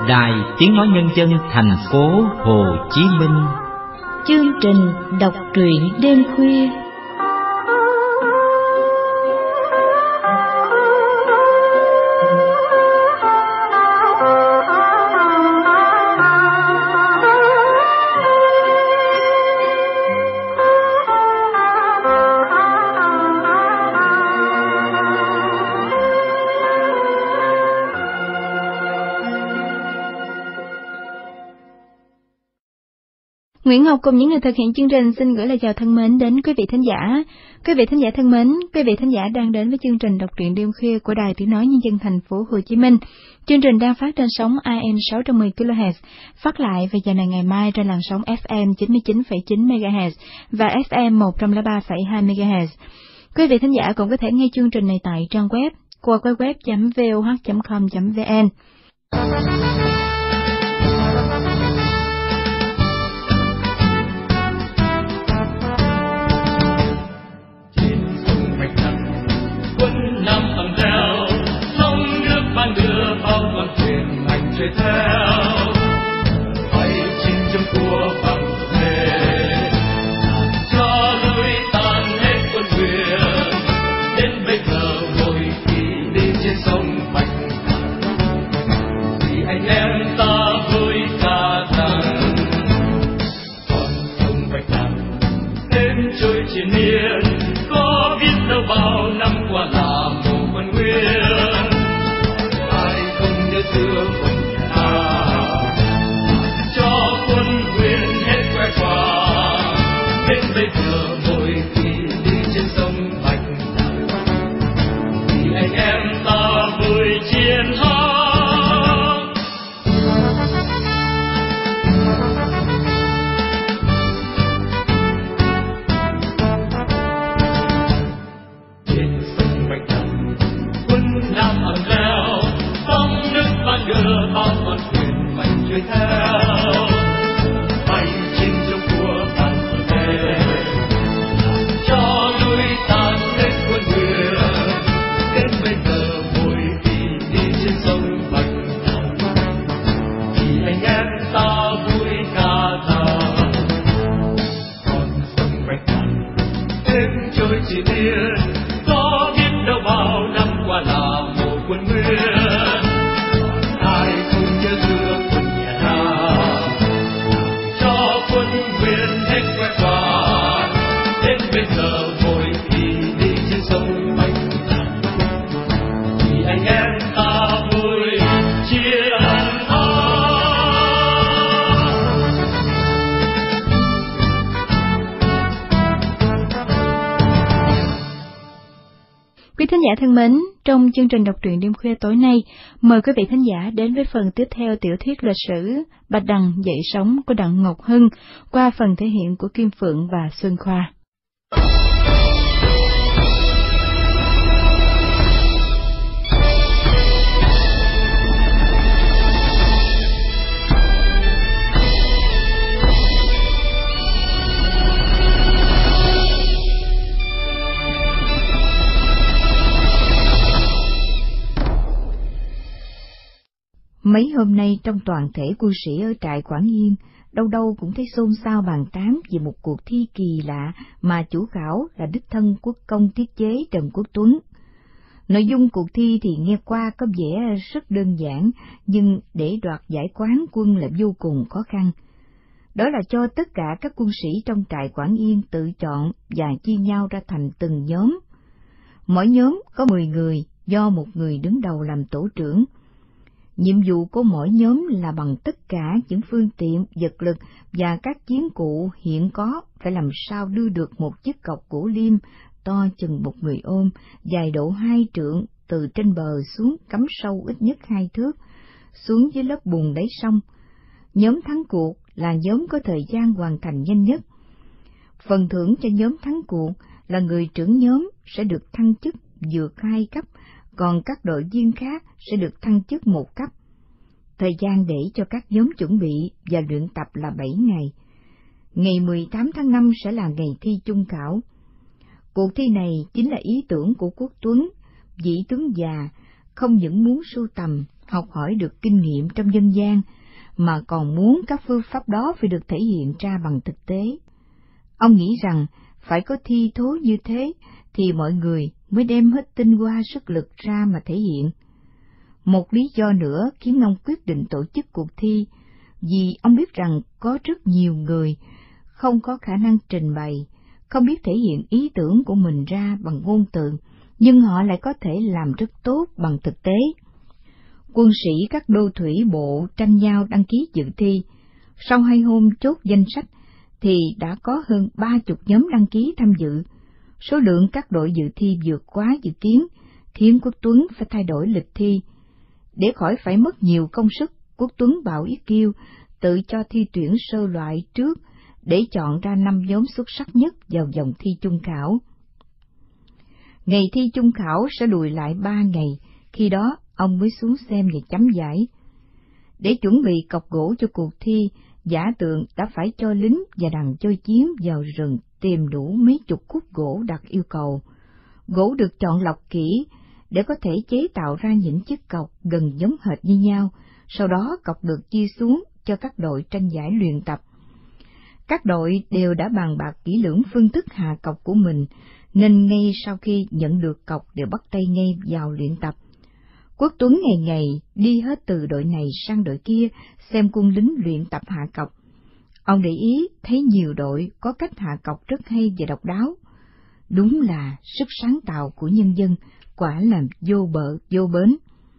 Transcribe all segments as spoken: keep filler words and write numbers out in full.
Đài Tiếng Nói Nhân dân thành phố Hồ Chí Minh. Chương trình đọc truyện đêm khuya. Nguyễn Ngọc cùng những người thực hiện chương trình xin gửi lời chào thân mến đến quý vị thính giả. Quý vị thính giả thân mến, quý vị thính giả đang đến với chương trình đọc truyện đêm khuya của Đài Tiếng Nói Nhân dân thành phố Hồ Chí Minh. Chương trình đang phát trên sóng A M sáu trăm mười ki lô héc, phát lại vào giờ này ngày mai trên làn sóng F M chín mươi chín phẩy chín mê ga héc và F M một trăm lẻ ba phẩy hai mê ga héc. Quý vị thính giả cũng có thể nghe chương trình này tại trang web w w w chấm v o h chấm com chấm v n. Chơi theo bay trên trong cua bằng thề cho lối tan hết quân thuyền đến bây giờ mỗi khi đi trên sông Bạch Đằng thì anh em ta vui ca rằng con sông Bạch Đằng đêm trôi triền miên có biết đâu bao năm qua là một quân nguyên ai không nhớ xưa Thính giả thân mến, trong chương trình đọc truyện đêm khuya tối nay, mời quý vị thính giả đến với phần tiếp theo tiểu thuyết lịch sử Bạch Đằng dậy sóng của Đặng Ngọc Hưng qua phần thể hiện của Kim Phượng và Xuân Khoa. Mấy hôm nay trong toàn thể quân sĩ ở trại Quảng Yên, đâu đâu cũng thấy xôn xao bàn tán về một cuộc thi kỳ lạ mà chủ khảo là đích thân quốc công tiết chế Trần Quốc Tuấn. Nội dung cuộc thi thì nghe qua có vẻ rất đơn giản, nhưng để đoạt giải quán quân là vô cùng khó khăn. Đó là cho tất cả các quân sĩ trong trại Quảng Yên tự chọn và chia nhau ra thành từng nhóm. Mỗi nhóm có mười người, do một người đứng đầu làm tổ trưởng. Nhiệm vụ của mỗi nhóm là bằng tất cả những phương tiện, vật lực và các chiến cụ hiện có phải làm sao đưa được một chiếc cọc gỗ liêm to chừng một người ôm, dài độ hai trượng từ trên bờ xuống cắm sâu ít nhất hai thước, xuống dưới lớp bùn đáy sông. Nhóm thắng cuộc là nhóm có thời gian hoàn thành nhanh nhất. Phần thưởng cho nhóm thắng cuộc là người trưởng nhóm sẽ được thăng chức vượt hai cấp, còn các đội viên khác sẽ được thăng chức một cấp. Thời gian để cho các nhóm chuẩn bị và luyện tập là bảy ngày. Ngày mười tám tháng năm sẽ là ngày thi chung khảo. Cuộc thi này chính là ý tưởng của Quốc Tuấn, vị tướng già, không những muốn sưu tầm học hỏi được kinh nghiệm trong dân gian, mà còn muốn các phương pháp đó phải được thể hiện ra bằng thực tế. Ông nghĩ rằng phải có thi thố như thế thì mọi người mới đem hết tinh hoa sức lực ra mà thể hiện. Một lý do nữa khiến ông quyết định tổ chức cuộc thi, vì ông biết rằng có rất nhiều người không có khả năng trình bày, không biết thể hiện ý tưởng của mình ra bằng ngôn từ, nhưng họ lại có thể làm rất tốt bằng thực tế. Quân sĩ các đô thủy bộ tranh nhau đăng ký dự thi. Sau hai hôm chốt danh sách thì đã có hơn ba chục nhóm đăng ký tham dự. Số lượng các đội dự thi vượt quá dự kiến, khiến Quốc Tuấn phải thay đổi lịch thi. Để khỏi phải mất nhiều công sức, Quốc Tuấn bảo Yết Kiêu tự cho thi tuyển sơ loại trước để chọn ra năm nhóm xuất sắc nhất vào vòng thi chung khảo. Ngày thi chung khảo sẽ lùi lại ba ngày, khi đó ông mới xuống xem và chấm giải. Để chuẩn bị cọc gỗ cho cuộc thi, Giả Tượng đã phải cho lính và đàn chơi chiếm vào rừng tìm đủ mấy chục khúc gỗ đạt yêu cầu. Gỗ được chọn lọc kỹ để có thể chế tạo ra những chiếc cọc gần giống hệt như nhau, sau đó cọc được chia xuống cho các đội tranh giải luyện tập. Các đội đều đã bàn bạc kỹ lưỡng phương thức hạ cọc của mình, nên ngay sau khi nhận được cọc đều bắt tay ngay vào luyện tập. Quốc Tuấn ngày ngày đi hết từ đội này sang đội kia xem quân lính luyện tập hạ cọc. Ông để ý thấy nhiều đội có cách hạ cọc rất hay và độc đáo. Đúng là sức sáng tạo của nhân dân, quả là vô bờ vô bến.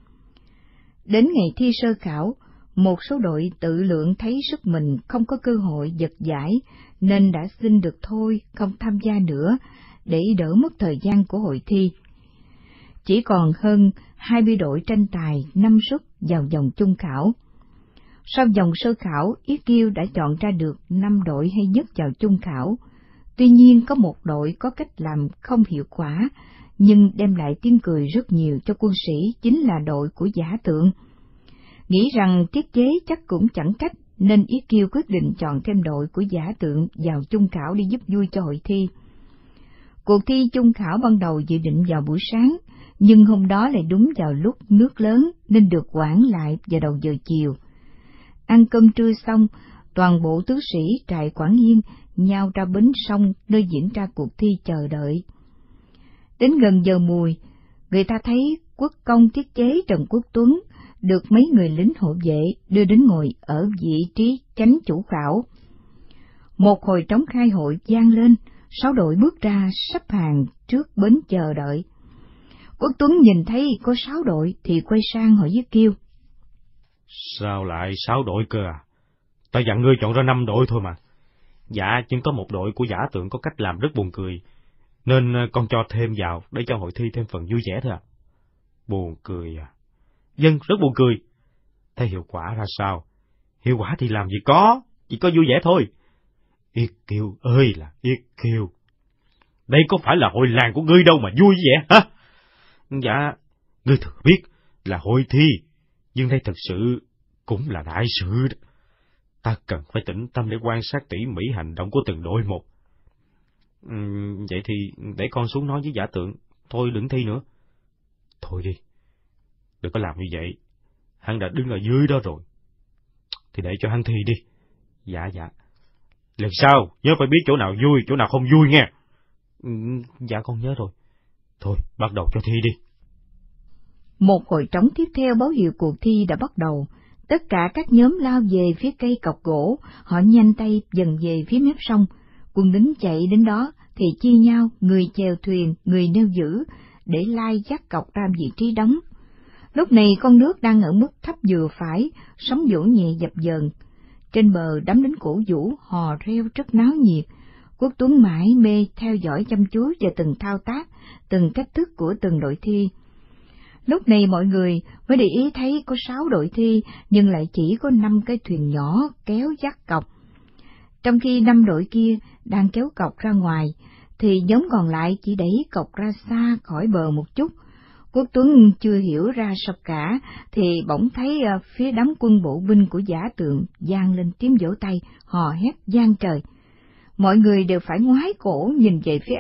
Đến ngày thi sơ khảo, một số đội tự lượng thấy sức mình không có cơ hội giật giải, nên đã xin được thôi, không tham gia nữa, để đỡ mất thời gian của hội thi. Chỉ còn hơn hai mươi đội tranh tài năm suất vào vòng chung khảo. Sau vòng sơ khảo, Yết Kiêu đã chọn ra được năm đội hay nhất vào chung khảo. Tuy nhiên có một đội có cách làm không hiệu quả, nhưng đem lại tiếng cười rất nhiều cho quân sĩ, chính là đội của Giả Tượng. Nghĩ rằng tiết chế chắc cũng chẳng cách, nên Yết Kiêu quyết định chọn thêm đội của Giả Tượng vào chung khảo để giúp vui cho hội thi. Cuộc thi chung khảo ban đầu dự định vào buổi sáng, nhưng hôm đó lại đúng vào lúc nước lớn nên được hoãn lại vào đầu giờ chiều. Ăn cơm trưa xong, toàn bộ tứ sĩ trại Quảng Yên nhao ra bến sông nơi diễn ra cuộc thi chờ đợi. Đến gần giờ mùi, người ta thấy quốc công tiết chế Trần Quốc Tuấn được mấy người lính hộ vệ đưa đến ngồi ở vị trí chánh chủ khảo. Một hồi trống khai hội vang lên, sáu đội bước ra sắp hàng trước bến chờ đợi. Quốc Tuấn nhìn thấy có sáu đội thì quay sang hỏi Yết Kiêu: Sao lại sáu đội cơ à? Ta dặn ngươi chọn ra năm đội thôi mà. Dạ, nhưng có một đội của Giả Tượng có cách làm rất buồn cười, nên con cho thêm vào để cho hội thi thêm phần vui vẻ thôi à. Buồn cười à? Dân, rất buồn cười. Thế hiệu quả ra sao? Hiệu quả thì làm gì có, chỉ có vui vẻ thôi. Yết Kiêu ơi là Yết Kiêu, đây có phải là hội làng của ngươi đâu mà vui vẻ hả? Dạ, ngươi thừa biết là hội thi, nhưng đây thật sự cũng là đại sự đó. Ta cần phải tĩnh tâm để quan sát tỉ mỉ hành động của từng đội một. Ừ, vậy thì để con xuống nói với Giả Tượng, thôi đừng thi nữa. Thôi đi, đừng có làm như vậy, hắn đã đứng ở dưới đó rồi. Thì để cho hắn thi đi. Dạ dạ. Lần sau nhớ phải biết chỗ nào vui, chỗ nào không vui nghe. Ừ, dạ con nhớ rồi. Thôi bắt đầu cho thi đi. Một hồi trống tiếp theo báo hiệu cuộc thi đã bắt đầu. Tất cả các nhóm lao về phía cây cọc gỗ, họ nhanh tay dần về phía mép sông. Quân lính chạy đến đó thì chia nhau, người chèo thuyền, người neo giữ, để lai dắt cọc ra vị trí đóng. Lúc này con nước đang ở mức thấp vừa phải, sóng vỗ nhẹ dập dờn. Trên bờ đám lính cổ vũ hò reo rất náo nhiệt. Quốc Tuấn mãi mê theo dõi chăm chú vào từng thao tác, từng cách thức của từng đội thi. Lúc này mọi người mới để ý thấy có sáu đội thi, nhưng lại chỉ có năm cái thuyền nhỏ kéo dắt cọc. Trong khi năm đội kia đang kéo cọc ra ngoài, thì nhóm còn lại chỉ đẩy cọc ra xa khỏi bờ một chút. Quốc Tuấn chưa hiểu ra sao cả, thì bỗng thấy phía đám quân bộ binh của Giả Tượng vang lên tiếng vỗ tay, hò hét vang trời. Mọi người đều phải ngoái cổ nhìn về phía ấy.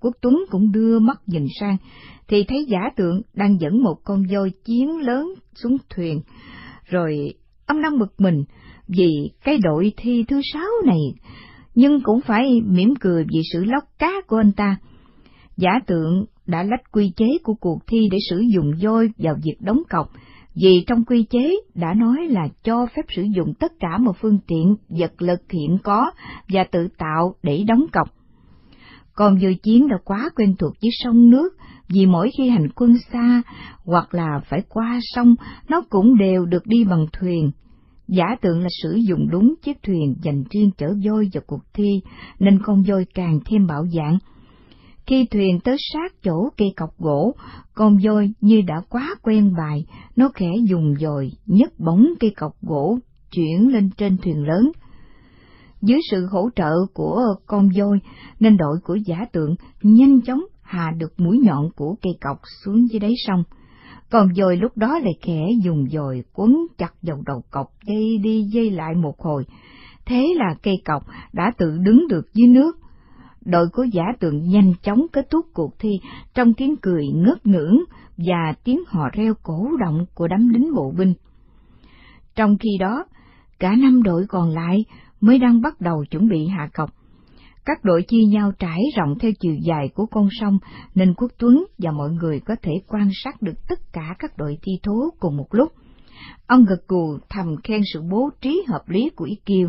Quốc Tuấn cũng đưa mắt nhìn sang, thì thấy Giả Tượng đang dẫn một con voi chiến lớn xuống thuyền. Rồi ông đang bực mình vì cái đội thi thứ sáu này, nhưng cũng phải mỉm cười vì sự lóc cá của anh ta. Giả Tượng đã lách quy chế của cuộc thi để sử dụng voi vào việc đóng cọc, vì trong quy chế đã nói là cho phép sử dụng tất cả mọi phương tiện vật lực hiện có và tự tạo để đóng cọc. Còn voi chiến đã quá quen thuộc với sông nước, vì mỗi khi hành quân xa hoặc là phải qua sông, nó cũng đều được đi bằng thuyền. Giả Tượng là sử dụng đúng chiếc thuyền dành riêng chở voi vào cuộc thi, nên con voi càng thêm bạo dạn. Khi thuyền tới sát chỗ cây cọc gỗ, con voi như đã quá quen bài, nó khẽ dùng dòi nhấc bổng cây cọc gỗ chuyển lên trên thuyền lớn. Dưới sự hỗ trợ của con voi, nên đội của Giả Tượng nhanh chóng hạ được mũi nhọn của cây cọc xuống dưới đáy sông. Còn voi lúc đó lại khẽ dùng dòi quấn chặt vào đầu cọc, dây đi dây lại một hồi. Thế là cây cọc đã tự đứng được dưới nước. Đội của Giả Tượng nhanh chóng kết thúc cuộc thi trong tiếng cười ngất ngưỡng và tiếng hò reo cổ động của đám lính bộ binh. Trong khi đó, cả năm đội còn lại mới đang bắt đầu chuẩn bị hạ cọc. Các đội chia nhau trải rộng theo chiều dài của con sông, nên Quốc Tuấn và mọi người có thể quan sát được tất cả các đội thi thố cùng một lúc. Ông gật gù thầm khen sự bố trí hợp lý của Ý Kiêu.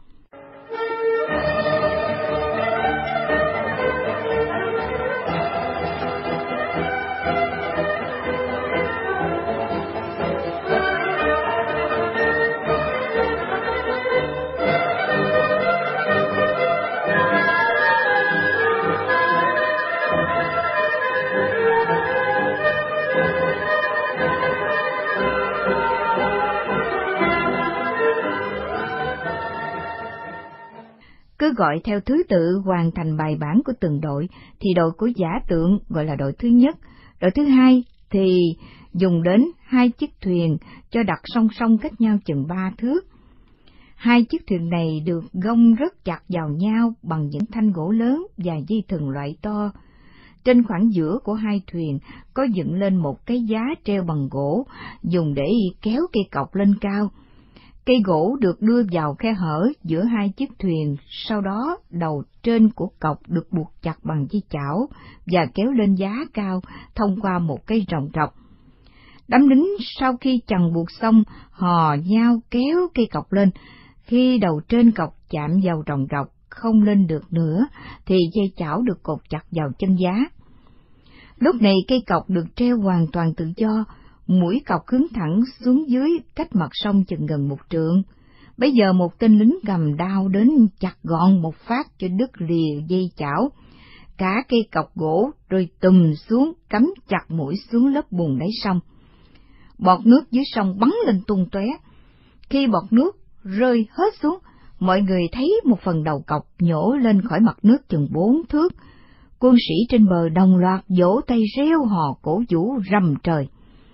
Cứ gọi theo thứ tự hoàn thành bài bản của từng đội, thì đội của Giả Tượng gọi là đội thứ nhất, đội thứ hai thì dùng đến hai chiếc thuyền cho đặt song song cách nhau chừng ba thước. Hai chiếc thuyền này được gông rất chặt vào nhau bằng những thanh gỗ lớn và dây thừng loại to. Trên khoảng giữa của hai thuyền có dựng lên một cái giá treo bằng gỗ, dùng để kéo cây cọc lên cao. Cây gỗ được đưa vào khe hở giữa hai chiếc thuyền, sau đó đầu trên của cọc được buộc chặt bằng dây chảo và kéo lên giá cao thông qua một cây ròng trọc. Đám lính sau khi chằng buộc xong, hò nhau kéo cây cọc lên. Khi đầu trên cọc chạm vào ròng trọc không lên được nữa, thì dây chảo được cột chặt vào chân giá. Lúc này cây cọc được treo hoàn toàn tự do, mũi cọc hướng thẳng xuống dưới cách mặt sông chừng gần một trượng. Bấy giờ một tên lính cầm đao đến chặt gọn một phát cho đứt lìa dây chảo. Cả cây cọc gỗ rồi tùm xuống, cắm chặt mũi xuống lớp bùn đáy sông. Bọt nước dưới sông bắn lên tung tóe. Khi bọt nước rơi hết xuống, mọi người thấy một phần đầu cọc nhổ lên khỏi mặt nước chừng bốn thước. Quân sĩ trên bờ đồng loạt vỗ tay reo hò cổ vũ rầm trời.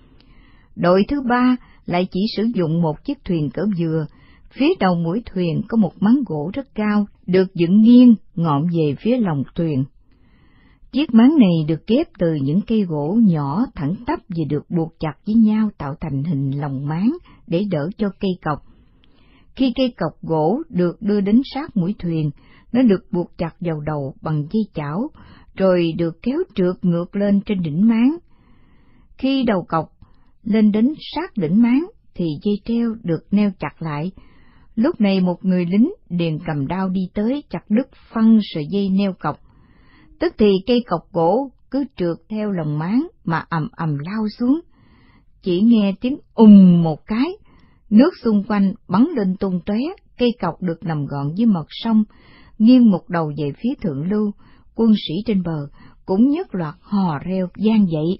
Đội thứ ba lại chỉ sử dụng một chiếc thuyền cỡ dừa. Phía đầu mũi thuyền có một máng gỗ rất cao, được dựng nghiêng ngọn về phía lòng thuyền. Chiếc máng này được ghép từ những cây gỗ nhỏ thẳng tắp và được buộc chặt với nhau tạo thành hình lồng máng để đỡ cho cây cọc. Khi cây cọc gỗ được đưa đến sát mũi thuyền, nó được buộc chặt vào đầu bằng dây chảo, rồi được kéo trượt ngược lên trên đỉnh máng. Khi đầu cọc lên đến sát đỉnh máng, thì dây treo được neo chặt lại. Lúc này một người lính liền cầm đao đi tới chặt đứt phăng sợi dây neo cọc. Tức thì cây cọc gỗ cứ trượt theo lồng máng mà ầm ầm lao xuống. Chỉ nghe tiếng ùm một cái, nước xung quanh bắn lên tung tóe, cây cọc được nằm gọn dưới mặt sông, nghiêng một đầu về phía thượng lưu. Quân sĩ trên bờ cũng nhất loạt hò reo vang dậy.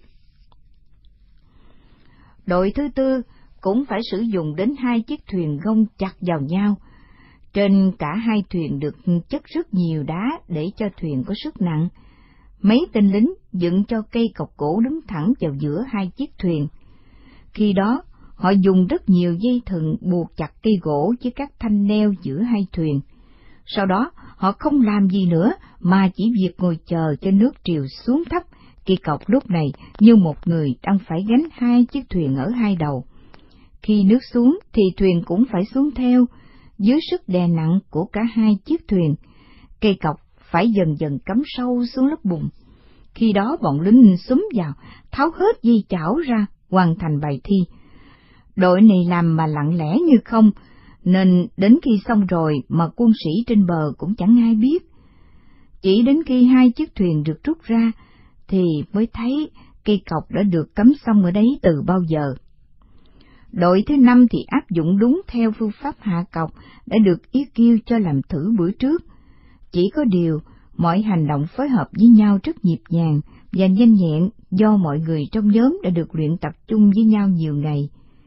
Đội thứ tư cũng phải sử dụng đến hai chiếc thuyền gông chặt vào nhau. Trên cả hai thuyền được chất rất nhiều đá để cho thuyền có sức nặng. Mấy tên lính dựng cho cây cọc gỗ đứng thẳng vào giữa hai chiếc thuyền. Khi đó, họ dùng rất nhiều dây thừng buộc chặt cây gỗ với các thanh neo giữa hai thuyền. Sau đó, Họ không làm gì nữa, mà chỉ việc ngồi chờ cho nước triều xuống thấp. Cây cọc lúc này như một người đang phải gánh hai chiếc thuyền ở hai đầu. Khi nước xuống thì thuyền cũng phải xuống theo, dưới sức đè nặng của cả hai chiếc thuyền. Cây cọc phải dần dần cắm sâu xuống lớp bùn. Khi đó bọn lính xúm vào, tháo hết dây chảo ra, hoàn thành bài thi. Đội này làm mà lặng lẽ như không, nên đến khi xong rồi mà quân sĩ trên bờ cũng chẳng ai biết. Chỉ đến khi hai chiếc thuyền được rút ra, thì mới thấy cây cọc đã được cắm xong ở đấy từ bao giờ. Đội thứ năm thì áp dụng đúng theo phương pháp hạ cọc đã được Yết Kiêu cho làm thử bữa trước. Chỉ có điều, mọi hành động phối hợp với nhau rất nhịp nhàng và nhanh nhẹn do mọi người trong nhóm đã được luyện tập chung với nhau nhiều ngày.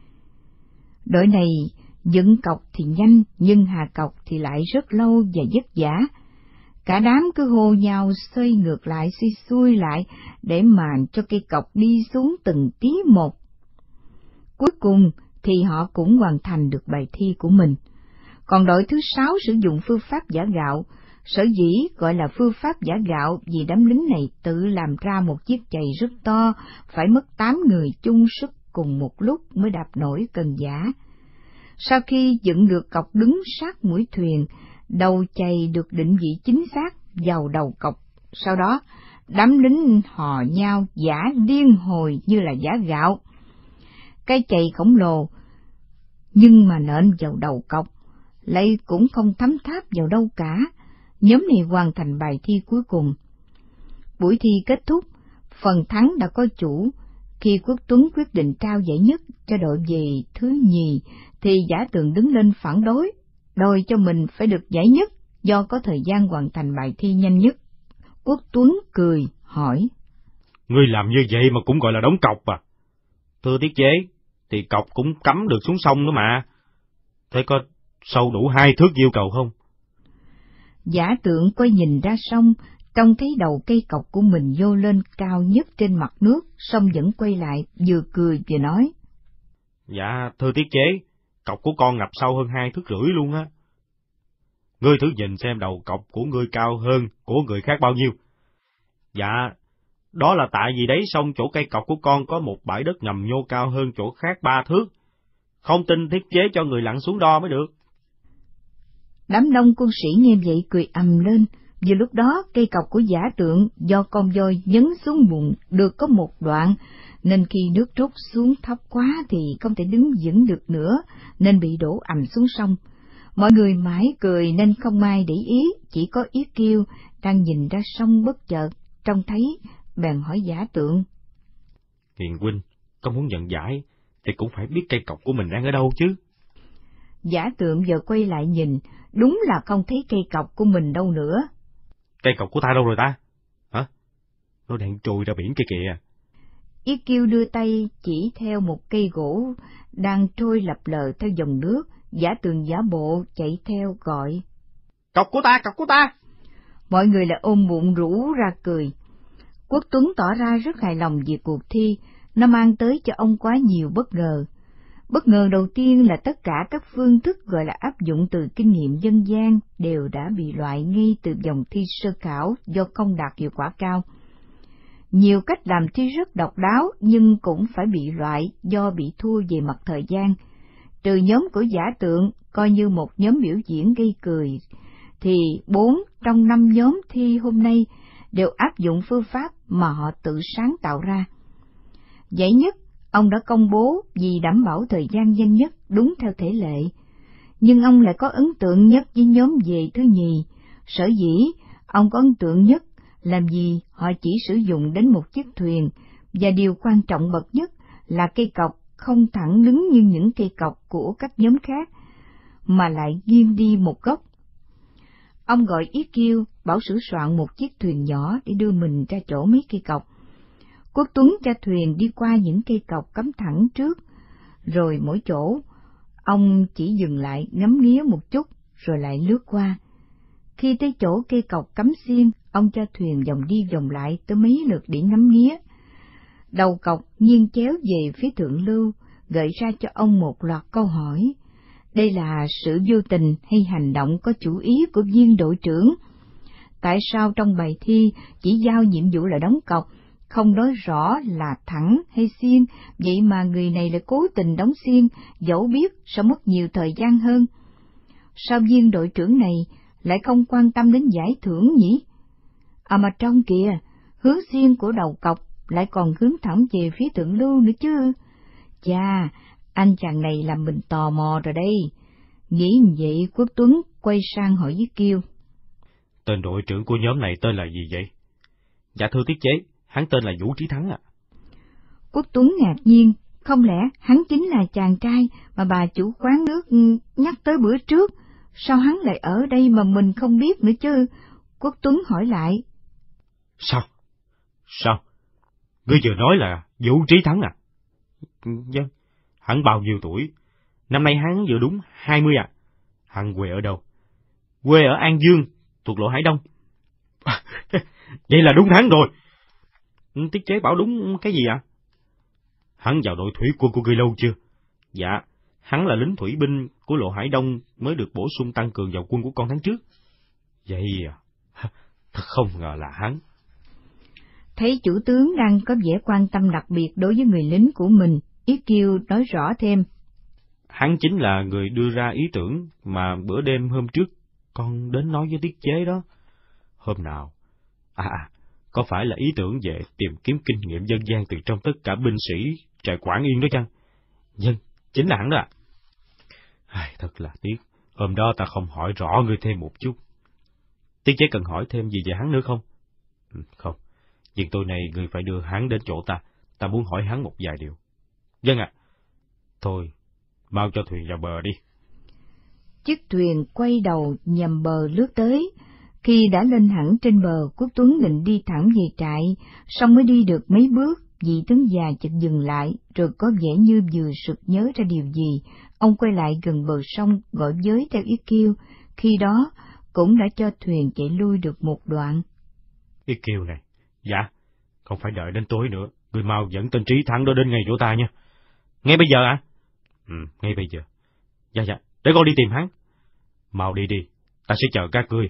Đội này dựng cọc thì nhanh, nhưng hạ cọc thì lại rất lâu và vất vả. Cả đám cứ hô nhau xoay ngược lại xuôi xuôi lại để mà cho cây cọc đi xuống từng tí một. Cuối cùng thì họ cũng hoàn thành được bài thi của mình. Còn đội thứ sáu sử dụng phương pháp giả gạo. Sở dĩ gọi là phương pháp giả gạo vì đám lính này tự làm ra một chiếc chày rất to, phải mất tám người chung sức cùng một lúc mới đạp nổi cần giả. Sau khi dựng được cọc đứng sát mũi thuyền, đầu chày được định vị chính xác vào đầu cọc. Sau đó, đám lính hò nhau giả điên hồi như là giả gạo. Cây chày khổng lồ, nhưng mà nện vào đầu cọc, lại cũng không thấm tháp vào đâu cả. Nhóm này hoàn thành bài thi cuối cùng. Buổi thi kết thúc, phần thắng đã có chủ. Khi Quốc Tuấn quyết định trao giải nhất cho đội về thứ nhì, thì Giả Tượng đứng lên phản đối, đòi cho mình phải được giải nhất do có thời gian hoàn thành bài thi nhanh nhất. Quốc Tuấn cười, hỏi: Ngươi làm như vậy mà cũng gọi là đóng cọc à? Thưa tiết chế, thì cọc cũng cắm được xuống sông nữa mà. Thế có sâu đủ hai thước yêu cầu không? Giả Tượng quay nhìn ra sông, trông thấy đầu cây cọc của mình nhô lên cao nhất trên mặt nước, song vẫn quay lại, vừa cười vừa nói: Dạ, thưa tiết chế, cọc của con ngập sâu hơn hai thước rưỡi luôn á. Ngươi thử nhìn xem đầu cọc của ngươi cao hơn của người khác bao nhiêu. Dạ, đó là tại vì đấy sông chỗ cây cọc của con có một bãi đất ngầm nhô cao hơn chỗ khác ba thước. Không tin tiết chế cho người lặn xuống đo mới được. Đám đông quân sĩ nghe vậy cười ầm lên. Vừa lúc đó cây cọc của Giả Tượng do con voi nhấn xuống bùn được có một đoạn, nên khi nước rút xuống thấp quá thì không thể đứng vững được nữa, nên bị đổ ầm xuống sông. Mọi người mãi cười nên không ai để ý, chỉ có Yết Kiêu đang nhìn ra sông bất chợt trông thấy, bèn hỏi Giả Tượng: Hiền huynh, con muốn nhận giải thì cũng phải biết cây cọc của mình đang ở đâu chứ. Giả Tượng giờ quay lại nhìn, đúng là không thấy cây cọc của mình đâu nữa. Cây cọc của ta đâu rồi ta? Hả? Nó đang trôi ra biển kia kìa. Yết Kiêu đưa tay chỉ theo một cây gỗ đang trôi lập lờ theo dòng nước. Giả Tượng giả bộ chạy theo gọi: Cọc của ta, cọc của ta! Mọi người lại ôm bụng rủ ra cười. Quốc Tuấn tỏ ra rất hài lòng về cuộc thi, nó mang tới cho ông quá nhiều bất ngờ. Bất ngờ đầu tiên là tất cả các phương thức gọi là áp dụng từ kinh nghiệm dân gian đều đã bị loại ngay từ vòng thi sơ khảo do không đạt hiệu quả cao. Nhiều cách làm thi rất độc đáo nhưng cũng phải bị loại do bị thua về mặt thời gian. Trừ nhóm của Giả Tượng coi như một nhóm biểu diễn gây cười, thì bốn trong năm nhóm thi hôm nay đều áp dụng phương pháp mà họ tự sáng tạo ra. Giải nhất, ông đã công bố vì đảm bảo thời gian nhanh nhất đúng theo thể lệ, nhưng ông lại có ấn tượng nhất với nhóm về thứ nhì. Sở dĩ ông có ấn tượng nhất làm gì họ chỉ sử dụng đến một chiếc thuyền, và điều quan trọng bậc nhất là cây cọc không thẳng đứng như những cây cọc của các nhóm khác, mà lại nghiêng đi một góc. Ông gọi Yết Kiêu bảo sửa soạn một chiếc thuyền nhỏ để đưa mình ra chỗ mấy cây cọc. Quốc Tuấn cho thuyền đi qua những cây cọc cắm thẳng trước, rồi mỗi chỗ ông chỉ dừng lại ngắm nghía một chút rồi lại lướt qua. Khi tới chỗ cây cọc cắm xiên, ông cho thuyền vòng đi vòng lại tới mấy lượt để ngắm nghía. Đầu cọc nghiêng chéo về phía thượng lưu, gợi ra cho ông một loạt câu hỏi. Đây là sự vô tình hay hành động có chủ ý của viên đội trưởng? tại sao trong bài thi chỉ giao nhiệm vụ là đóng cọc, không nói rõ là thẳng hay xiên, vậy mà người này lại cố tình đóng xiên, dẫu biết sẽ mất nhiều thời gian hơn. Sao viên đội trưởng này lại không quan tâm đến giải thưởng nhỉ? À mà trong kìa, hướng xiên của đầu cọc lại còn hướng thẳng về phía thượng lưu nữa chứ. Chà, anh chàng này làm mình tò mò rồi đây. Nghĩ vậy, Quốc Tuấn quay sang hỏi với Kiêu. Tên đội trưởng của nhóm này tên là gì vậy? Dạ thưa tiết chế, hắn tên là Vũ Trí Thắng ạ. À. Quốc Tuấn ngạc nhiên, không lẽ hắn chính là chàng trai mà bà chủ quán nước nhắc tới bữa trước? Sao hắn lại ở đây mà mình không biết nữa chứ? Quốc Tuấn hỏi lại. Sao? Sao? Ngươi vừa nói là Vũ Trí Thắng à? Vâng, hắn bao nhiêu tuổi? Năm nay hắn vừa đúng hai mươi à? Hắn quê ở đâu? Quê ở An Dương, thuộc lộ Hải Đông. Vậy là đúng hắn rồi. Tiết chế bảo đúng cái gì ạ? À? Hắn vào đội thủy quân của ngươi lâu chưa? Dạ, hắn là lính thủy binh của lộ Hải Đông mới được bổ sung tăng cường vào quân của con tháng trước. Vậy à? Thật không ngờ là hắn. Thấy chủ tướng đang có vẻ quan tâm đặc biệt đối với người lính của mình, Yết Kiêu nói rõ thêm. Hắn chính là người đưa ra ý tưởng mà bữa đêm hôm trước con đến nói với tiết chế đó. Hôm nào? À, à, có phải là ý tưởng về tìm kiếm kinh nghiệm dân gian từ trong tất cả binh sĩ trại Quảng Yên đó chăng? Vâng, chính là hắn đó ạ. Ai, thật là tiếc, hôm đó ta không hỏi rõ ngươi thêm một chút. Tiết chế cần hỏi thêm gì về hắn nữa không? Ừ, không, nhưng tôi này ngươi phải đưa hắn đến chỗ ta, ta muốn hỏi hắn một vài điều. Vâng ạ. À. Thôi, mau cho thuyền vào bờ đi. Chiếc thuyền quay đầu nhằm bờ lướt tới. Khi đã lên hẳn trên bờ, Quốc Tuấn định đi thẳng về trại, xong mới đi được mấy bước, vị tướng già chợt dừng lại, rồi có vẻ như vừa sực nhớ ra điều gì. Ông quay lại gần bờ sông gọi với theo Yết Kiêu, khi đó cũng đã cho thuyền chạy lui được một đoạn. Yết Kiêu này, dạ, không phải đợi đến tối nữa, người mau dẫn tên Trí Thắng đó đến ngay chỗ ta nha. Ngay bây giờ à? Ừ, ngay bây giờ. Dạ dạ, để con đi tìm hắn. Mau đi đi, ta sẽ chờ các ngươi.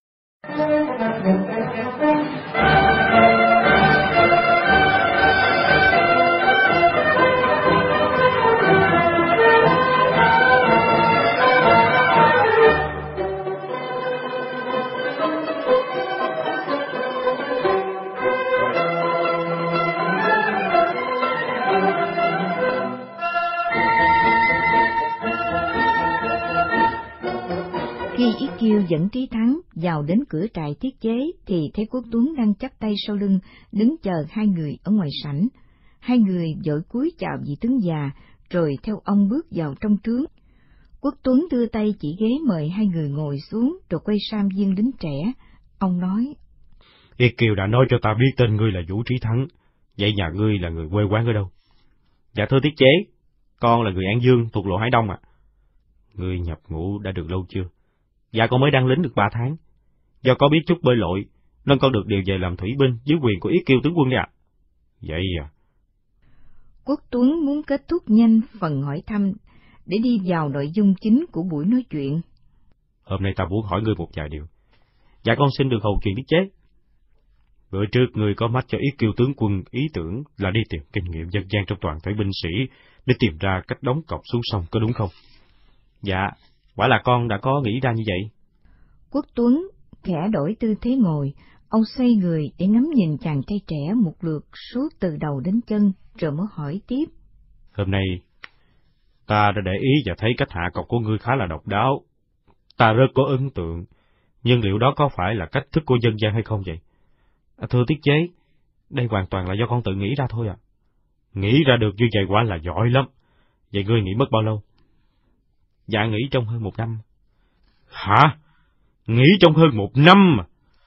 Khi Yết Kiêu dẫn Trí Thắng vào đến cửa trại tiết chế, thì thấy Quốc Tuấn đang chắp tay sau lưng, đứng chờ hai người ở ngoài sảnh. Hai người vội cúi chào vị tướng già, rồi theo ông bước vào trong trướng. Quốc Tuấn đưa tay chỉ ghế mời hai người ngồi xuống, rồi quay sang viên lính trẻ. Ông nói: Yết Kiêu đã nói cho ta biết tên ngươi là Vũ Trí Thắng, vậy nhà ngươi là người quê quán ở đâu? Dạ thưa tiết chế, con là người An Dương, thuộc lộ Hải Đông ạ. À. Ngươi nhập ngũ đã được lâu chưa? Dạ con mới đăng lính được ba tháng. Do có biết chút bơi lội, nên con được điều về làm thủy binh dưới quyền của Yết Kiêu tướng quân đấy ạ. À. Vậy à? Quốc Tuấn muốn kết thúc nhanh phần hỏi thăm, để đi vào nội dung chính của buổi nói chuyện. Hôm nay ta muốn hỏi ngươi một vài điều. Dạ con xin được hầu truyền tiết chế. Bữa trước ngươi có mách cho Yết Kiêu tướng quân ý tưởng là đi tìm kinh nghiệm dân gian trong toàn thể binh sĩ để tìm ra cách đóng cọc xuống sông, có đúng không? Dạ, quả là con đã có nghĩ ra như vậy. Quốc Tuấn khẽ đổi tư thế ngồi, ông xoay người để ngắm nhìn chàng trai trẻ một lượt suốt từ đầu đến chân, rồi mới hỏi tiếp. Hôm nay, ta đã để ý và thấy cách hạ cọc của ngươi khá là độc đáo. Ta rất có ấn tượng, nhưng liệu đó có phải là cách thức của dân gian hay không vậy? À, thưa tiết chế, đây hoàn toàn là do con tự nghĩ ra thôi à. Nghĩ ra được như vậy quả là giỏi lắm. Vậy ngươi nghĩ mất bao lâu? Dạ nghĩ trong hơn một năm. Hả? Nghĩ trong hơn một năm mà?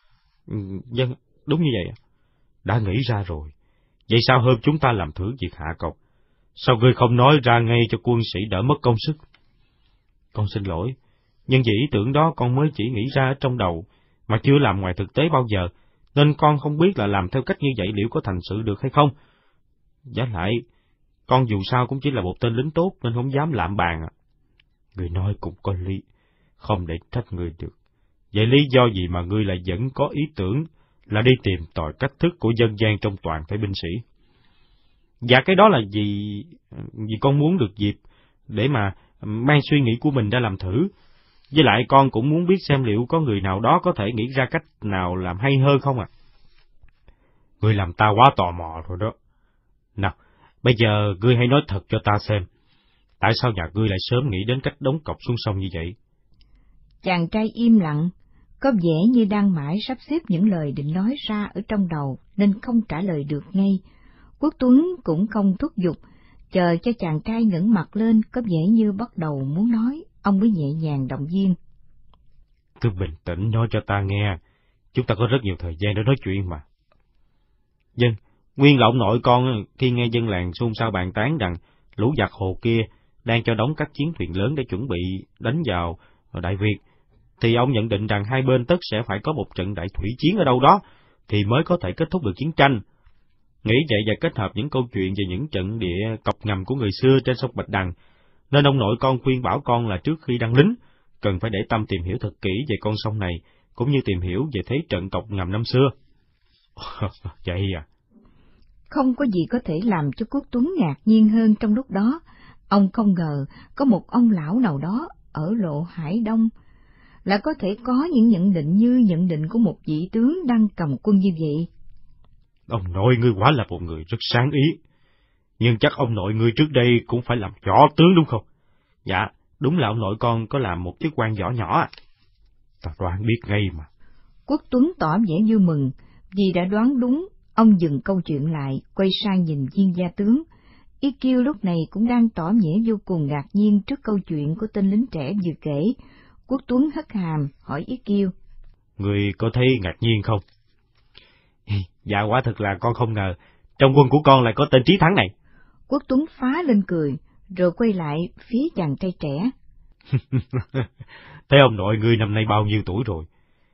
Vâng, đúng như vậy. Đã nghĩ ra rồi. Vậy sao hôm chúng ta làm thử việc hạ cọc? Sao ngươi không nói ra ngay cho quân sĩ đỡ mất công sức? Con xin lỗi, nhưng vì ý tưởng đó con mới chỉ nghĩ ra ở trong đầu, mà chưa làm ngoài thực tế bao giờ, nên con không biết là làm theo cách như vậy liệu có thành sự được hay không. Giả lại, con dù sao cũng chỉ là một tên lính tốt nên không dám lạm bàn à. Người nói cũng có lý, không để trách người được. Vậy lý do gì mà ngươi lại vẫn có ý tưởng là đi tìm tòi cách thức của dân gian trong toàn thể binh sĩ? Dạ cái đó là vì, vì con muốn được dịp để mà mang suy nghĩ của mình ra làm thử. Với lại con cũng muốn biết xem liệu có người nào đó có thể nghĩ ra cách nào làm hay hơn không à. Ngươi làm ta quá tò mò rồi đó. Nào, bây giờ ngươi hãy nói thật cho ta xem, tại sao nhà ngươi lại sớm nghĩ đến cách đóng cọc xuống sông như vậy? Chàng trai im lặng, có vẻ như đang mãi sắp xếp những lời định nói ra ở trong đầu nên không trả lời được ngay. Quốc Tuấn cũng không thúc giục, chờ cho chàng trai ngẩng mặt lên có vẻ như bắt đầu muốn nói, ông mới nhẹ nhàng động viên. Cứ bình tĩnh nói cho ta nghe, chúng ta có rất nhiều thời gian để nói chuyện mà. Dân, nguyên là ông nội con khi nghe dân làng xôn xao bàn tán rằng lũ giặc hồ kia đang cho đóng các chiến thuyền lớn để chuẩn bị đánh vào Đại Việt, thì ông nhận định rằng hai bên tất sẽ phải có một trận đại thủy chiến ở đâu đó thì mới có thể kết thúc được chiến tranh. Nghĩ vậy và kết hợp những câu chuyện về những trận địa cọc ngầm của người xưa trên sông Bạch Đằng, nên ông nội con khuyên bảo con là trước khi đăng lính, cần phải để tâm tìm hiểu thật kỹ về con sông này, cũng như tìm hiểu về thế trận cọc ngầm năm xưa. Vậy à? Không có gì có thể làm cho Quốc Tuấn ngạc nhiên hơn trong lúc đó. Ông không ngờ có một ông lão nào đó ở Lộ Hải Đông là có thể có những nhận định như nhận định của một vị tướng đang cầm quân như vậy. Ông nội ngươi quả là một người rất sáng ý, nhưng chắc ông nội ngươi trước đây cũng phải làm võ tướng đúng không? Dạ, đúng là ông nội con có làm một chức quan võ nhỏ. Ta đoán biết ngay mà. Quốc Tuấn tỏ vẻ vui mừng, vì đã đoán đúng. Ông dừng câu chuyện lại, quay sang nhìn viên gia tướng. Ý Kiêu lúc này cũng đang tỏ vẻ vô cùng ngạc nhiên trước câu chuyện của tên lính trẻ vừa kể. Quốc Tuấn hất hàm, hỏi Ý Kiêu. Người có thấy ngạc nhiên không? Dạ quả thật là con không ngờ, trong quân của con lại có tên Trí Thắng này. Quốc Tuấn phá lên cười, rồi quay lại phía chàng trai trẻ. Thế ông nội ngươi năm nay bao nhiêu tuổi rồi?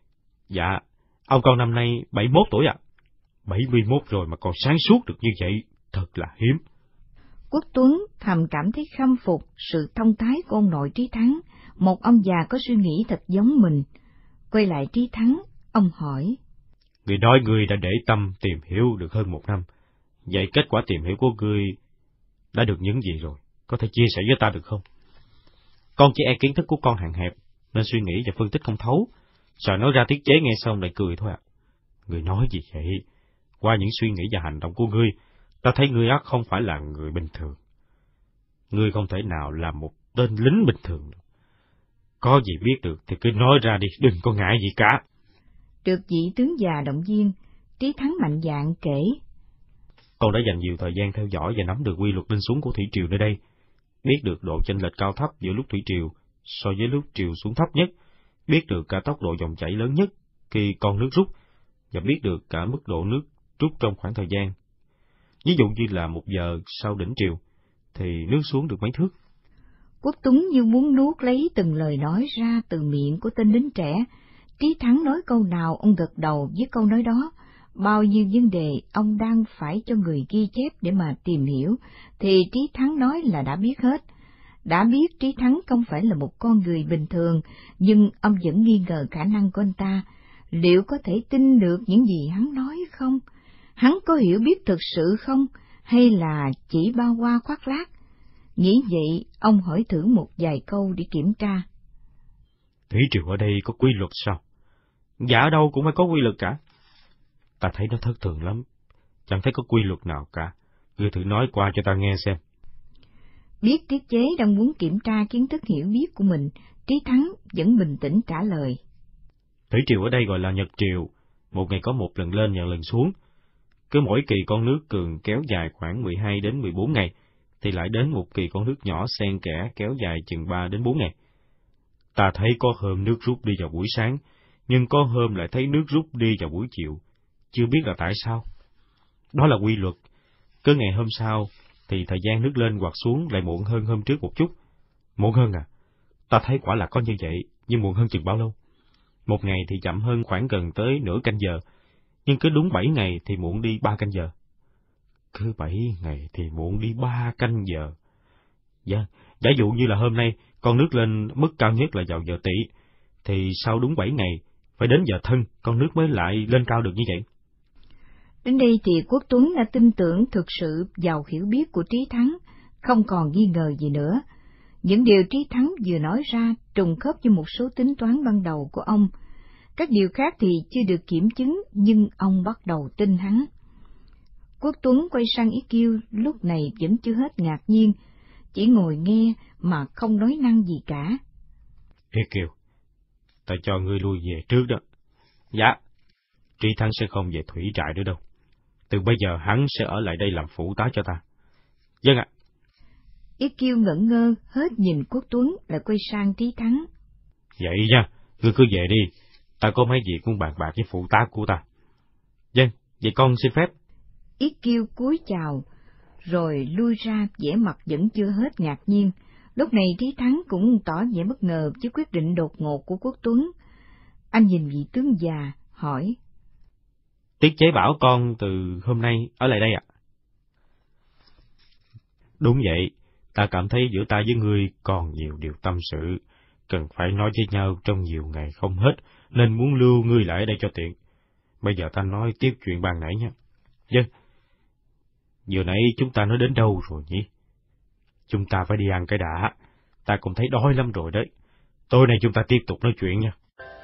Dạ, ông con năm nay bảy mươi mốt tuổi ạ. À? bảy mươi mốt rồi mà còn sáng suốt được như vậy, thật là hiếm. Quốc Tuấn thầm cảm thấy khâm phục sự thông thái của ông nội Trí Thắng, một ông già có suy nghĩ thật giống mình. Quay lại Trí Thắng, ông hỏi. Người nói người đã để tâm tìm hiểu được hơn một năm, vậy kết quả tìm hiểu của người đã được những gì rồi? Có thể chia sẻ với ta được không? Con chỉ e kiến thức của con hạn hẹp, nên suy nghĩ và phân tích không thấu, sợ nói ra tiết chế nghe xong lại cười thôi ạ. À. Người nói gì vậy? Qua những suy nghĩ và hành động của ngươi, ta thấy ngươi ắt không phải là người bình thường. Ngươi không thể nào là một tên lính bình thường. Có gì biết được thì cứ nói ra đi, đừng có ngại gì cả. Được vị tướng già động viên, Trí Thắng mạnh dạn kể. Con đã dành nhiều thời gian theo dõi và nắm được quy luật lên xuống của thủy triều nơi đây, biết được độ chênh lệch cao thấp giữa lúc thủy triều so với lúc triều xuống thấp nhất, biết được cả tốc độ dòng chảy lớn nhất khi con nước rút, và biết được cả mức độ nước rút trong khoảng thời gian. Ví dụ như là một giờ sau đỉnh triều, thì nước xuống được mấy thước. Quốc Tuấn như muốn nuốt lấy từng lời nói ra từ miệng của tên lính trẻ. Trí Thắng nói câu nào ông gật đầu với câu nói đó. Bao nhiêu vấn đề ông đang phải cho người ghi chép để mà tìm hiểu, thì Trí Thắng nói là đã biết hết. Đã biết Trí Thắng không phải là một con người bình thường, nhưng ông vẫn nghi ngờ khả năng của anh ta. Liệu có thể tin được những gì hắn nói không? Hắn có hiểu biết thực sự không? Hay là chỉ bao qua khoác lác? Nghĩ vậy, ông hỏi thử một vài câu để kiểm tra. Thủy triều ở đây có quy luật sao? Dạ ở đâu cũng phải có quy luật cả. Ta thấy nó thất thường lắm, chẳng thấy có quy luật nào cả. Ngươi thử nói qua cho ta nghe xem. Biết tiết chế đang muốn kiểm tra kiến thức hiểu biết của mình, Trí Thắng vẫn bình tĩnh trả lời. Thủy triều ở đây gọi là nhật triều, một ngày có một lần lên và lần xuống. Cứ mỗi kỳ con nước cường kéo dài khoảng mười hai đến mười bốn ngày, thì lại đến một kỳ con nước nhỏ xen kẽ kéo dài chừng ba đến bốn ngày. Ta thấy có hôm nước rút đi vào buổi sáng, nhưng có hôm lại thấy nước rút đi vào buổi chiều, chưa biết là tại sao. Đó là quy luật. Cứ ngày hôm sau, thì thời gian nước lên hoặc xuống lại muộn hơn hôm trước một chút. Muộn hơn à? Ta thấy quả là có như vậy, nhưng muộn hơn chừng bao lâu? Một ngày thì chậm hơn khoảng gần tới nửa canh giờ, nhưng cứ đúng bảy ngày thì muộn đi ba canh giờ. Cứ bảy ngày thì muộn đi ba canh giờ. Dạ, giả dụ như là hôm nay con nước lên mức cao nhất là vào giờ Tỵ, thì sau đúng bảy ngày phải đến giờ thân con nước mới lại lên cao được như vậy. Đến đây thì Quốc Tuấn đã tin tưởng thực sự vào hiểu biết của Trí Thắng, không còn nghi ngờ gì nữa. Những điều Trí Thắng vừa nói ra trùng khớp với một số tính toán ban đầu của ông. Các điều khác thì chưa được kiểm chứng, nhưng ông bắt đầu tin hắn. Quốc Tuấn quay sang Yết Kiêu, lúc này vẫn chưa hết ngạc nhiên, chỉ ngồi nghe mà không nói năng gì cả. Yết Kiêu, ta cho ngươi lui về trước đó. Dạ, Trí Thắng sẽ không về thủy trại nữa đâu. Từ bây giờ hắn sẽ ở lại đây làm phụ tá cho ta. Vâng ạ. Yết Kiêu ngẩn ngơ, hết nhìn Quốc Tuấn lại quay sang Trí Thắng. Vậy nha, ngươi cứ về đi, ta có mấy việc muốn bàn bạc với phụ tá của ta. Vâng, vậy con xin phép. Yết Kiêu cúi chào, rồi lui ra, vẻ mặt vẫn chưa hết ngạc nhiên. Lúc này Trí Thắng cũng tỏ vẻ bất ngờ trước quyết định đột ngột của Quốc Tuấn. Anh nhìn vị tướng già, hỏi. Tiết chế bảo con từ hôm nay ở lại đây ạ. Đúng vậy, ta cảm thấy giữa ta với ngươi còn nhiều điều tâm sự, cần phải nói với nhau trong nhiều ngày không hết, nên muốn lưu ngươi lại ở đây cho tiện. Bây giờ ta nói tiếp chuyện ban nãy nha. Vâng. Vừa nãy chúng ta nói đến đâu rồi nhỉ? Chúng ta phải đi ăn cái đã, ta cũng thấy đói lắm rồi đấy. Tối nay chúng ta tiếp tục nói chuyện nha.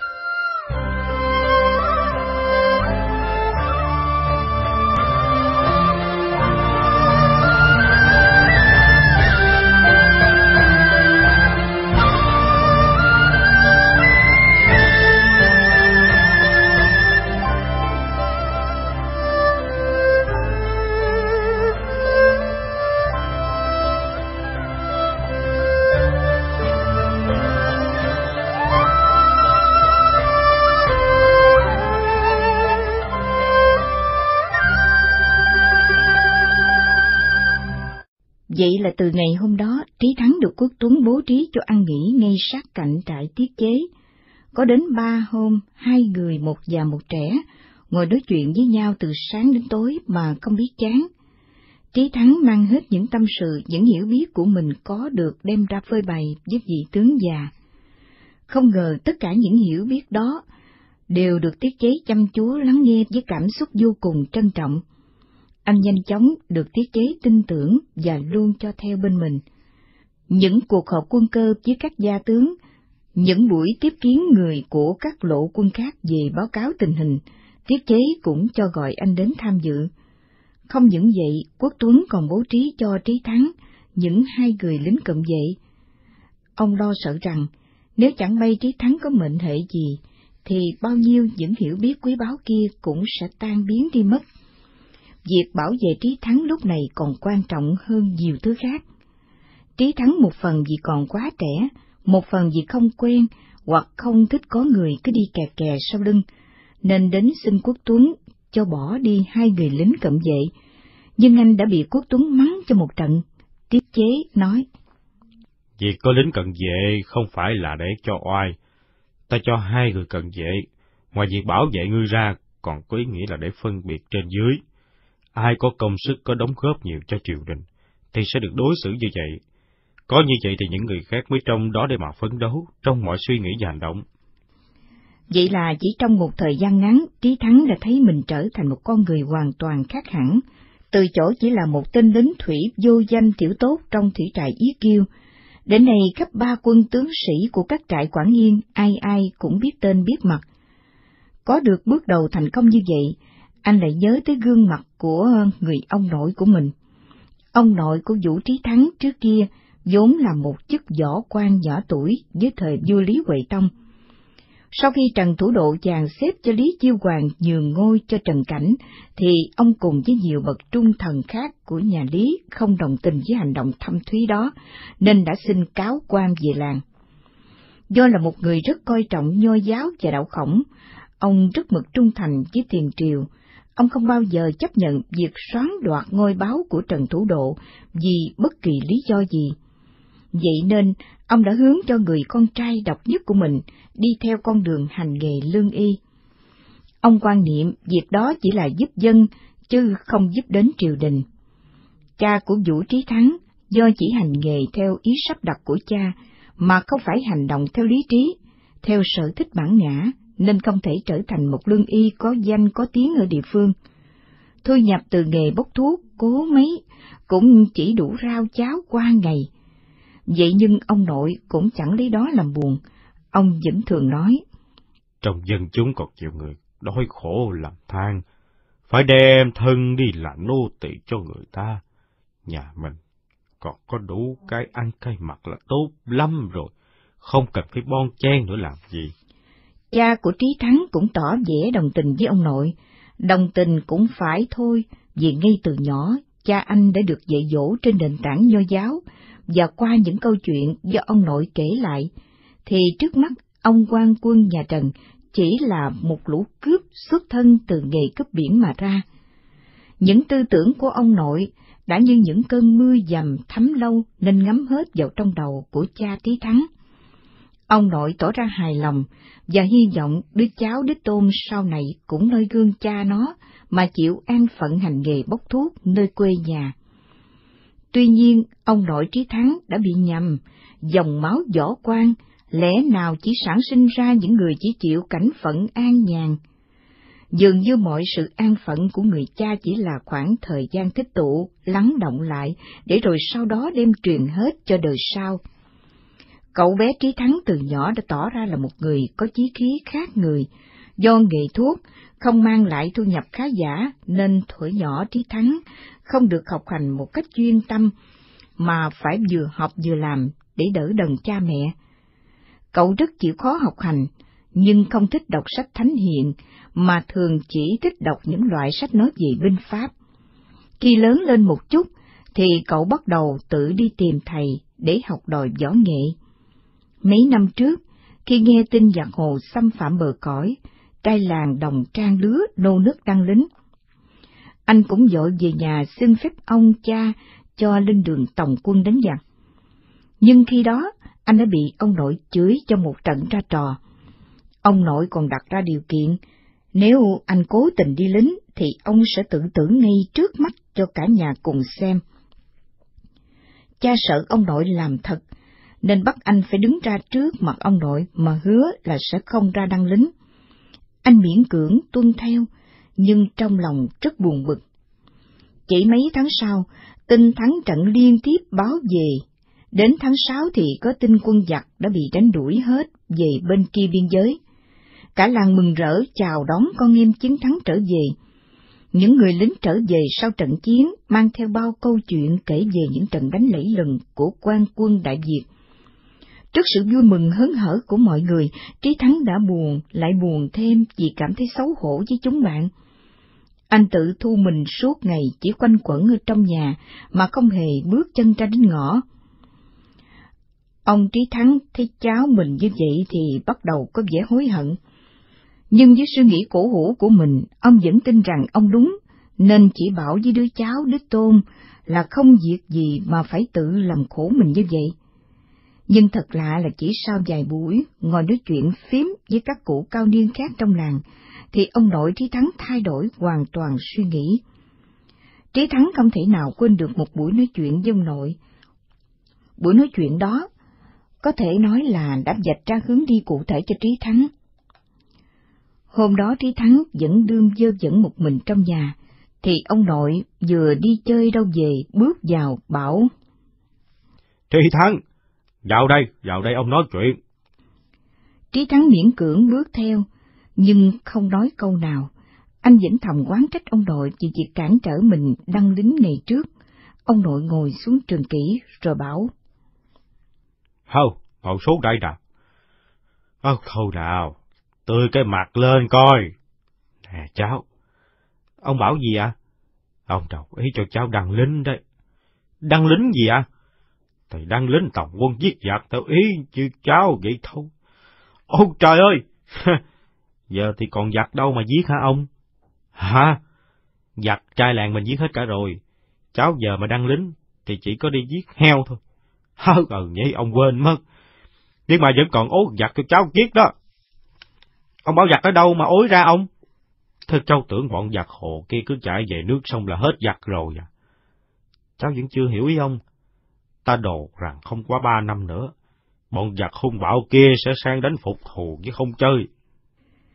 Vậy là từ ngày hôm đó, Trí Thắng được Quốc Tuấn bố trí cho ăn nghỉ ngay sát cạnh trại Tiết Chế. Có đến ba hôm, hai người một già một trẻ, ngồi nói chuyện với nhau từ sáng đến tối mà không biết chán. Trí Thắng mang hết những tâm sự, những hiểu biết của mình có được đem ra phơi bày với vị tướng già. Không ngờ tất cả những hiểu biết đó đều được Tiết Chế chăm chú lắng nghe với cảm xúc vô cùng trân trọng. Anh nhanh chóng được Tiết Chế tin tưởng và luôn cho theo bên mình. Những cuộc họp quân cơ với các gia tướng, những buổi tiếp kiến người của các lộ quân khác về báo cáo tình hình, Tiết Chế cũng cho gọi anh đến tham dự. Không những vậy, Quốc Tuấn còn bố trí cho Trí Thắng những hai người lính cận vệ. Ông lo sợ rằng nếu chẳng may Trí Thắng có mệnh hệ gì, thì bao nhiêu những hiểu biết quý báu kia cũng sẽ tan biến đi mất. Việc bảo vệ Trí Thắng lúc này còn quan trọng hơn nhiều thứ khác. Trí Thắng một phần vì còn quá trẻ, một phần vì không quen hoặc không thích có người cứ đi kè kè sau lưng, nên đến xin Quốc Tuấn cho bỏ đi hai người lính cận vệ. Nhưng anh đã bị Quốc Tuấn mắng cho một trận. Tiết Chế nói: Việc có lính cận vệ không phải là để cho oai. Ta cho hai người cận vệ, ngoài việc bảo vệ ngươi ra, còn có ý nghĩa là để phân biệt trên dưới. Ai có công sức, có đóng góp nhiều cho triều đình, thì sẽ được đối xử như vậy. Có như vậy thì những người khác mới trong đó để mà phấn đấu, trong mọi suy nghĩ và hành động. Vậy là chỉ trong một thời gian ngắn, Trí Thắng đã thấy mình trở thành một con người hoàn toàn khác hẳn. Từ chỗ chỉ là một tên lính thủy vô danh tiểu tốt trong thủy trại Yết Kiêu, đến nay khắp ba quân tướng sĩ của các trại Quảng Yên, ai ai cũng biết tên biết mặt. Có được bước đầu thành công như vậy, anh lại nhớ tới gương mặt của người ông nội của mình. Ông nội của Vũ Trí Thắng trước kia vốn là một chức võ quan nhỏ tuổi dưới thời vua Lý Huệ Tông. Sau khi Trần Thủ Độ dàn xếp cho Lý Chiêu Hoàng nhường ngôi cho Trần Cảnh, thì ông cùng với nhiều bậc trung thần khác của nhà Lý không đồng tình với hành động thâm thúy đó, nên đã xin cáo quan về làng. Do là một người rất coi trọng Nho giáo và đạo Khổng, ông rất mực trung thành với tiền triều. Ông không bao giờ chấp nhận việc soán đoạt ngôi báu của Trần Thủ Độ vì bất kỳ lý do gì. Vậy nên, ông đã hướng cho người con trai độc nhất của mình đi theo con đường hành nghề lương y. Ông quan niệm việc đó chỉ là giúp dân, chứ không giúp đến triều đình. Cha của Vũ Trí Thắng, do chỉ hành nghề theo ý sắp đặt của cha, mà không phải hành động theo lý trí, theo sở thích bản ngã, nên không thể trở thành một lương y có danh có tiếng ở địa phương. Thu nhập từ nghề bốc thuốc cố mấy cũng chỉ đủ rau cháo qua ngày. Vậy nhưng ông nội cũng chẳng lấy đó làm buồn. Ông vẫn thường nói, trong dân chúng còn nhiều người đói khổ làm than, phải đem thân đi làm nô tỳ cho người ta. Nhà mình còn có đủ cái ăn cái mặc là tốt lắm rồi, không cần phải bon chen nữa làm gì. Cha của Trí Thắng cũng tỏ vẻ đồng tình với ông nội. Đồng tình cũng phải thôi, vì ngay từ nhỏ, cha anh đã được dạy dỗ trên nền tảng Nho giáo, và qua những câu chuyện do ông nội kể lại, thì trước mắt ông quan quân nhà Trần chỉ là một lũ cướp xuất thân từ nghề cướp biển mà ra. Những tư tưởng của ông nội đã như những cơn mưa dầm thấm lâu nên ngấm hết vào trong đầu của cha Trí Thắng. Ông nội tỏ ra hài lòng và hy vọng đứa cháu đích tôn sau này cũng noi gương cha nó mà chịu an phận hành nghề bốc thuốc nơi quê nhà. Tuy nhiên, ông nội Trí Thắng đã bị nhầm, dòng máu võ quan, lẽ nào chỉ sản sinh ra những người chỉ chịu cảnh phận an nhàn. Dường như mọi sự an phận của người cha chỉ là khoảng thời gian tích tụ, lắng động lại, để rồi sau đó đem truyền hết cho đời sau. Cậu bé Trí Thắng từ nhỏ đã tỏ ra là một người có chí khí khác người. Do nghề thuốc không mang lại thu nhập khá giả nên thuở nhỏ Trí Thắng không được học hành một cách chuyên tâm, mà phải vừa học vừa làm để đỡ đần cha mẹ. Cậu rất chịu khó học hành, nhưng không thích đọc sách thánh hiền, mà thường chỉ thích đọc những loại sách nói về binh pháp. Khi lớn lên một chút, thì cậu bắt đầu tự đi tìm thầy để học đòi võ nghệ. Mấy năm trước, khi nghe tin giặc Hồ xâm phạm bờ cõi, trai làng Đồng Trang Lứa nô nức đăng lính, anh cũng vội về nhà xin phép ông cha cho lên đường tòng quân đánh giặc. Nhưng khi đó, anh đã bị ông nội chửi cho một trận ra trò. Ông nội còn đặt ra điều kiện, nếu anh cố tình đi lính thì ông sẽ tự tử ngay trước mắt cho cả nhà cùng xem. Cha sợ ông nội làm thật, nên bắt anh phải đứng ra trước mặt ông nội mà hứa là sẽ không ra đăng lính. Anh miễn cưỡng tuân theo, nhưng trong lòng rất buồn bực. Chỉ mấy tháng sau, tin thắng trận liên tiếp báo về. Đến tháng sáu thì có tin quân giặc đã bị đánh đuổi hết về bên kia biên giới. Cả làng mừng rỡ chào đón con em chiến thắng trở về. Những người lính trở về sau trận chiến mang theo bao câu chuyện kể về những trận đánh lẫy lừng của quan quân Đại Việt. Trước sự vui mừng hớn hở của mọi người, Trí Thắng đã buồn, lại buồn thêm vì cảm thấy xấu hổ với chúng bạn. Anh tự thu mình suốt ngày chỉ quanh quẩn ở trong nhà, mà không hề bước chân ra đến ngõ. Ông Trí Thắng thấy cháu mình như vậy thì bắt đầu có vẻ hối hận. Nhưng với suy nghĩ cổ hủ của mình, ông vẫn tin rằng ông đúng, nên chỉ bảo với đứa cháu đích tôn là không việc gì mà phải tự làm khổ mình như vậy. Nhưng thật lạ là chỉ sau vài buổi ngồi nói chuyện phím với các cụ cao niên khác trong làng, thì ông nội Trí Thắng thay đổi hoàn toàn suy nghĩ. Trí Thắng không thể nào quên được một buổi nói chuyện với ông nội. Buổi nói chuyện đó có thể nói là đã vạch ra hướng đi cụ thể cho Trí Thắng. Hôm đó Trí Thắng vẫn đương dơ dẫn một mình trong nhà, thì ông nội vừa đi chơi đâu về bước vào bảo: Trí Thắng, vào đây, vào đây ông nói chuyện. Trí Thắng miễn cưỡng bước theo, nhưng không nói câu nào. Anh vẫn thầm oán trách ông nội vì việc cản trở mình đăng lính ngày trước. Ông nội ngồi xuống trường kỷ rồi bảo: Hâu, ngồi xuống đây nào. Ơ, thôi nào, tươi cái mặt lên coi. Nè cháu, ông bảo gì ạ? À? Ông đồng ý cho cháu đăng lính đấy. Đăng lính gì ạ? À? Thì đăng lính tổng quân giết giặc theo ý chứ cháu vậy thôi. Ôi trời ơi! Giờ thì còn giặc đâu mà giết hả ông? Hả? Giặc trai làng mình giết hết cả rồi. Cháu giờ mà đăng lính thì chỉ có đi giết heo thôi. Hơ, ừ nhỉ, ông quên mất. Nhưng mà vẫn còn ối giặc cho cháu giết đó. Ông bảo giặc ở đâu mà ối ra ông? Thế cháu tưởng bọn giặc Hồ kia cứ chạy về nước xong là hết giặc rồi à? Cháu vẫn chưa hiểu ý ông. Ta đồ rằng không quá ba năm nữa, bọn giặc hung bạo kia sẽ sang đánh phục thù chứ không chơi.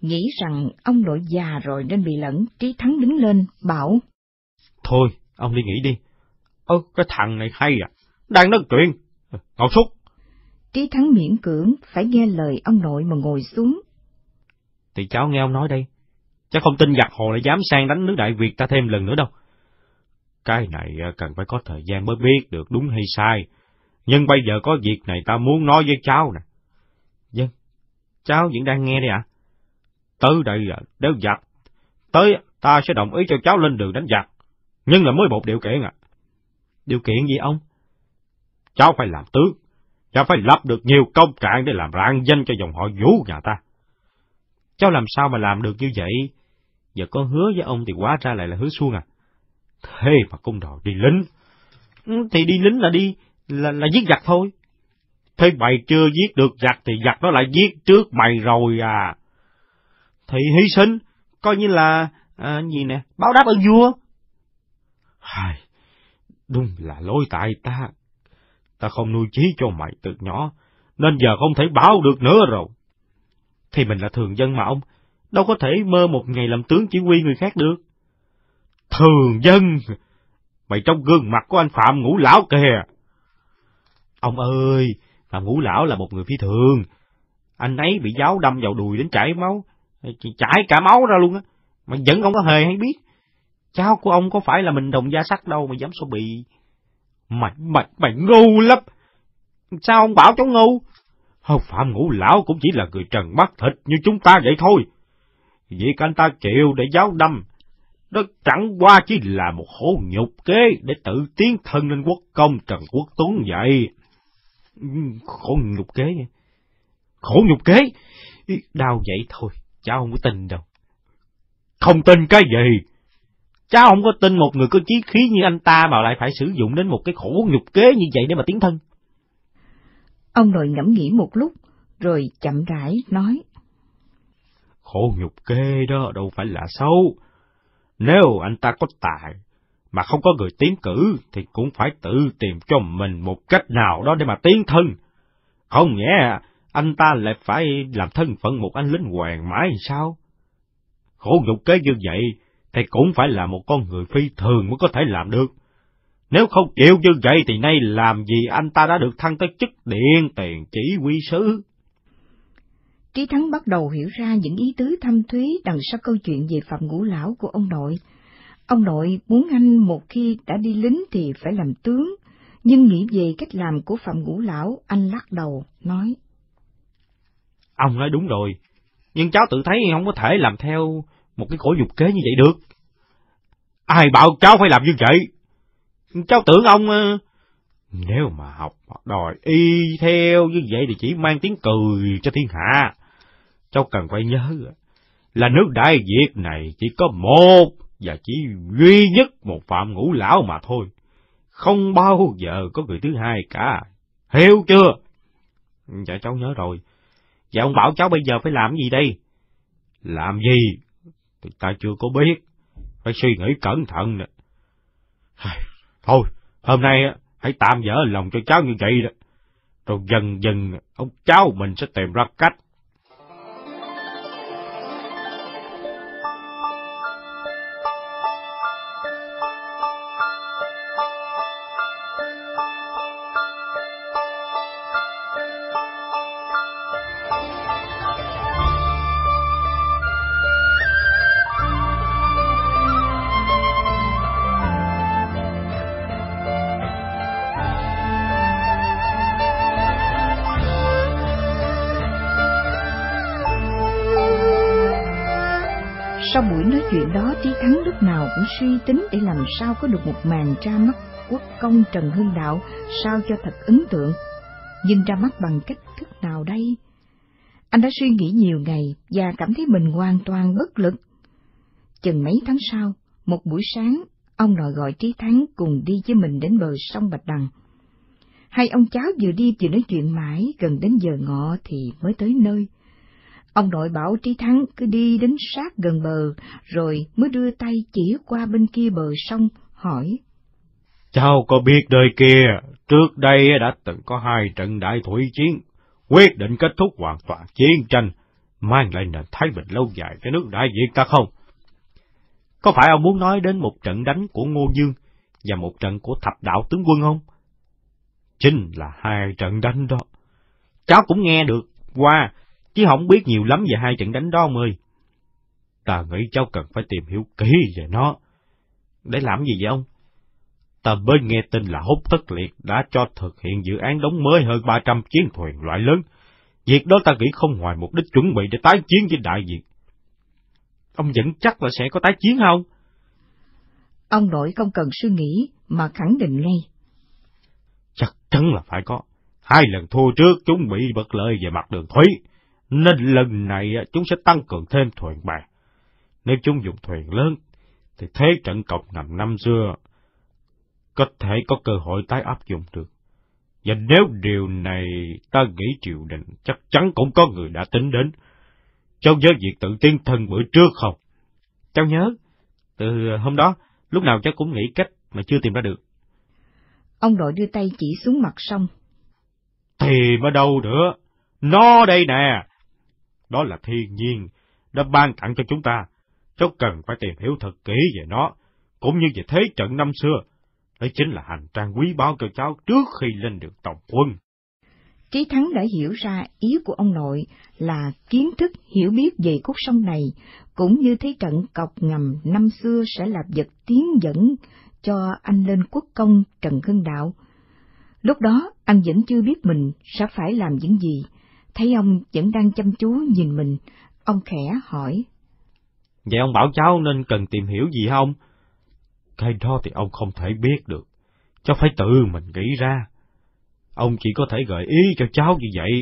nghĩ rằng ông nội già rồi nên bị lẫn, Trí Thắng đứng lên, bảo: Thôi, ông đi nghỉ đi. Ơ, cái thằng này hay à, đang nói chuyện, ngồi xuống. Trí Thắng miễn cưỡng phải nghe lời ông nội mà ngồi xuống. Thì cháu nghe ông nói đây, cháu không tin giặc Hồ lại dám sang đánh nước Đại Việt ta thêm lần nữa đâu. Cái này cần phải có thời gian mới biết được đúng hay sai, nhưng bây giờ có việc này ta muốn nói với cháu nè. Vâng, cháu vẫn đang nghe đây ạ. À? Tới đây à, nếu giặc tới ta sẽ đồng ý cho cháu lên đường đánh giặc, nhưng là mới một điều kiện à. Điều kiện gì ông? Cháu phải làm tướng, cháu phải lập được nhiều công trạng để làm rạng danh cho dòng họ Vũ nhà ta. Cháu làm sao mà làm được như vậy? Giờ con hứa với ông thì hóa ra lại là hứa suông à. Thế mà cũng đòi đi lính. Thì đi lính là đi, là, là giết giặc thôi. Thế mày chưa giết được giặc thì giặc nó lại giết trước mày rồi à. Thì hy sinh, coi như là, à, gì nè, báo đáp ơn vua. Hai, đúng là lỗi tại ta. Ta không nuôi chí cho mày từ nhỏ, nên giờ không thể báo được nữa rồi. Thì mình là thường dân mà ông, đâu có thể mơ một ngày làm tướng chỉ huy người khác được. Thường dân? Mày trong gương mặt của anh Phạm Ngũ Lão kìa. Ông ơi, Phạm Ngũ Lão là một người phi thường. Anh ấy bị giáo đâm vào đùi đến chảy máu, chảy cả máu ra luôn á, mà vẫn không có hề hay biết. Cháu của ông có phải là mình đồng gia sắt đâu mà dám so bị. Mày, mày, mày ngu lắm. Sao ông bảo cháu ngu? Không, Phạm Ngũ Lão cũng chỉ là người trần mắt thịt như chúng ta vậy thôi. Việc anh ta chịu để giáo đâm, đó chẳng qua chỉ là một khổ nhục kế để tự tiến thân lên quốc công Trần Quốc Tuấn vậy. Khổ nhục kế? Khổ nhục kế? Đau vậy thôi, cháu không có tin đâu. Không tin cái gì? Cháu không có tin một người có chí khí như anh ta mà lại phải sử dụng đến một cái khổ nhục kế như vậy để mà tiến thân. Ông nội ngẫm nghĩ một lúc, rồi chậm rãi nói: Khổ nhục kế đó đâu phải là xấu. Nếu anh ta có tài, mà không có người tiến cử, thì cũng phải tự tìm cho mình một cách nào đó để mà tiến thân. Không nhẽ anh ta lại phải làm thân phận một anh lính hoàng mãi sao? Khổ nhục kế như vậy, thì cũng phải là một con người phi thường mới có thể làm được. Nếu không chịu như vậy thì nay làm gì anh ta đã được thăng tới chức điện tiền chỉ huy sứ. Trí Thắng bắt đầu hiểu ra những ý tứ thâm thúy đằng sau câu chuyện về Phạm Ngũ Lão của ông nội. Ông nội muốn anh một khi đã đi lính thì phải làm tướng, nhưng nghĩ về cách làm của Phạm Ngũ Lão, anh lắc đầu, nói: Ông nói đúng rồi, nhưng cháu tự thấy không có thể làm theo một cái khổ nhục kế như vậy được. Ai bảo cháu phải làm như vậy? Cháu tưởng ông... Nếu mà học đòi y theo như vậy thì chỉ mang tiếng cười cho thiên hạ. Cháu cần phải nhớ là nước Đại Việt này chỉ có một và chỉ duy nhất một Phạm Ngũ Lão mà thôi. Không bao giờ có người thứ hai cả. Hiểu chưa? Dạ cháu nhớ rồi. Dạ ông bảo cháu bây giờ phải làm gì đây? Làm gì? Thì ta chưa có biết. Phải suy nghĩ cẩn thận nè. Thôi, hôm nay hãy tạm dỡ lòng cho cháu như vậy đó. Rồi dần dần ông cháu mình sẽ tìm ra cách. Sau buổi nói chuyện đó, Trí Thắng lúc nào cũng suy tính để làm sao có được một màn ra mắt quốc công Trần Hưng Đạo sao cho thật ấn tượng. Nhưng ra mắt bằng cách thức nào đây? Anh đã suy nghĩ nhiều ngày và cảm thấy mình hoàn toàn bất lực. Chừng mấy tháng sau, một buổi sáng, ông nội gọi Trí Thắng cùng đi với mình đến bờ sông Bạch Đằng. Hai ông cháu vừa đi vừa nói chuyện mãi, gần đến giờ ngọ thì mới tới nơi. Ông nội bảo Trí Thắng cứ đi đến sát gần bờ, rồi mới đưa tay chỉ qua bên kia bờ sông, hỏi: Cháu có biết đời kia, trước đây đã từng có hai trận đại thủy chiến, quyết định kết thúc hoàn toàn chiến tranh, mang lại nền thái bình lâu dài cho nước Đại Việt ta không? Có phải ông muốn nói đến một trận đánh của Ngô Dương và một trận của Thập Đạo tướng quân không? Chính là hai trận đánh đó. Cháu cũng nghe được qua, chứ không biết nhiều lắm về hai trận đánh đó ông ơi. Ta nghĩ cháu cần phải tìm hiểu kỹ về nó. Để làm gì vậy ông? Ta mới nghe tin là Hốt Tất Liệt đã cho thực hiện dự án đóng mới hơn ba trăm chiến thuyền loại lớn. Việc đó ta nghĩ không ngoài mục đích chuẩn bị để tái chiến với Đại Việt. Ông vẫn chắc là sẽ có tái chiến không? Ông nội không cần suy nghĩ mà khẳng định ngay. Chắc chắn là phải có. Hai lần thua trước chúng bị bất lợi về mặt đường thủy, nên lần này chúng sẽ tăng cường thêm thuyền bè. Nếu chúng dùng thuyền lớn, thì thế trận cọc ngầm năm xưa có thể có cơ hội tái áp dụng được. Và nếu điều này ta nghĩ triều đình chắc chắn cũng có người đã tính đến. Cháu nhớ việc tự tiên thân bữa trước không? Cháu nhớ. Từ hôm đó, lúc nào cháu cũng nghĩ cách mà chưa tìm ra được. Ông nội đưa tay chỉ xuống mặt sông. Tìm ở đâu nữa? Nó đây nè. Đó là thiên nhiên, đã ban tặng cho chúng ta. Cháu cần phải tìm hiểu thật kỹ về nó, cũng như về thế trận năm xưa. Đấy chính là hành trang quý báu cho cháu trước khi lên đường tổng quân. Trí Thắng đã hiểu ra ý của ông nội là kiến thức hiểu biết về khúc sông này, cũng như thế trận cọc ngầm năm xưa sẽ là vật tiến dẫn cho anh lên quốc công Trần Hưng Đạo. Lúc đó anh vẫn chưa biết mình sẽ phải làm những gì, thấy ông vẫn đang chăm chú nhìn mình, ông khẽ hỏi. Vậy ông bảo cháu nên cần tìm hiểu gì không? Cái đó thì ông không thể biết được, cháu phải tự mình nghĩ ra. Ông chỉ có thể gợi ý cho cháu như vậy.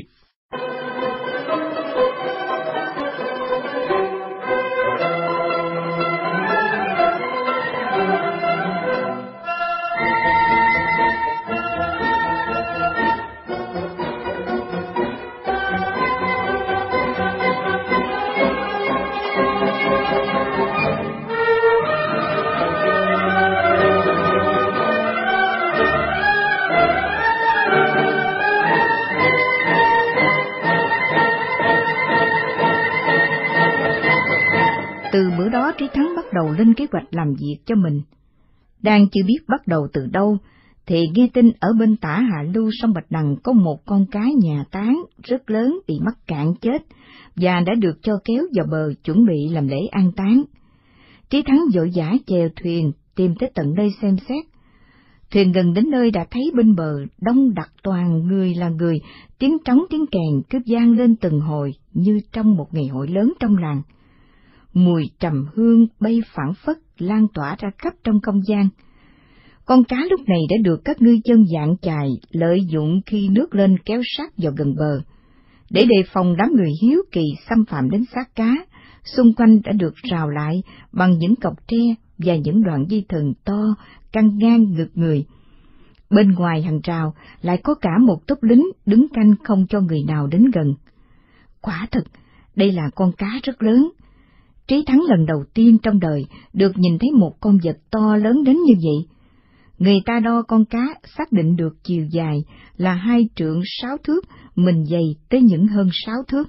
Từ bữa đó Trí Thắng bắt đầu lên kế hoạch làm việc cho mình. Đang chưa biết bắt đầu từ đâu, thì nghe tin ở bên tả hạ lưu sông Bạch Đằng có một con cá nhà táng rất lớn bị mắc cạn chết, và đã được cho kéo vào bờ chuẩn bị làm lễ an táng. Trí Thắng vội vã chèo thuyền tìm tới tận nơi xem xét. Thuyền gần đến nơi đã thấy bên bờ đông đặc toàn người là người, tiếng trống tiếng kèn cứ vang lên từng hồi như trong một ngày hội lớn trong làng. Mùi trầm hương bay phảng phất lan tỏa ra khắp trong không gian. Con cá lúc này đã được các ngư dân dạng chài lợi dụng khi nước lên kéo sát vào gần bờ. Để đề phòng đám người hiếu kỳ xâm phạm đến xác cá, xung quanh đã được rào lại bằng những cọc tre và những đoạn dây thừng to căng ngang ngực người. Bên ngoài hàng rào lại có cả một tốp lính đứng canh không cho người nào đến gần. Quả thực, đây là con cá rất lớn. Trí Thắng lần đầu tiên trong đời được nhìn thấy một con vật to lớn đến như vậy. Người ta đo con cá xác định được chiều dài là hai trượng sáu thước, mình dày tới những hơn sáu thước.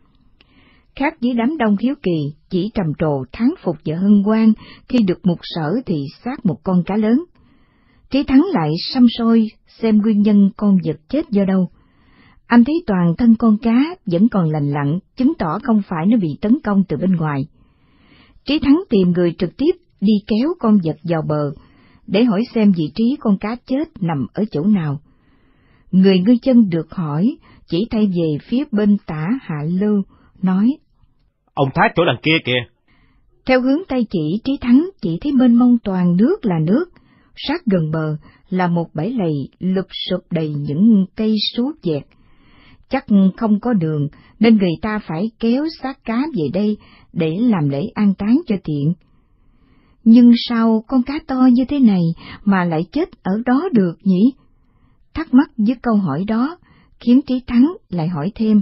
Khác với đám đông hiếu kỳ, chỉ trầm trồ thán phục và hân hoan khi được mục sở thì xác một con cá lớn. Trí Thắng lại săm soi xem nguyên nhân con vật chết do đâu. Anh thấy toàn thân con cá vẫn còn lành lặn, chứng tỏ không phải nó bị tấn công từ bên ngoài. Trí Thắng tìm người trực tiếp đi kéo con vật vào bờ, để hỏi xem vị trí con cá chết nằm ở chỗ nào. Người ngư dân được hỏi chỉ tay về phía bên tả hạ lưu, nói: Ông thác chỗ đằng kia kìa. Theo hướng tay chỉ, Trí Thắng chỉ thấy mênh mông toàn nước là nước, sát gần bờ là một bãi lầy lụp sụp đầy những cây sú dẹt. Chắc không có đường, nên người ta phải kéo xác cá về đây để làm lễ an táng cho tiện. Nhưng sao con cá to như thế này mà lại chết ở đó được nhỉ? Thắc mắc với câu hỏi đó, khiến Trí Thắng lại hỏi thêm.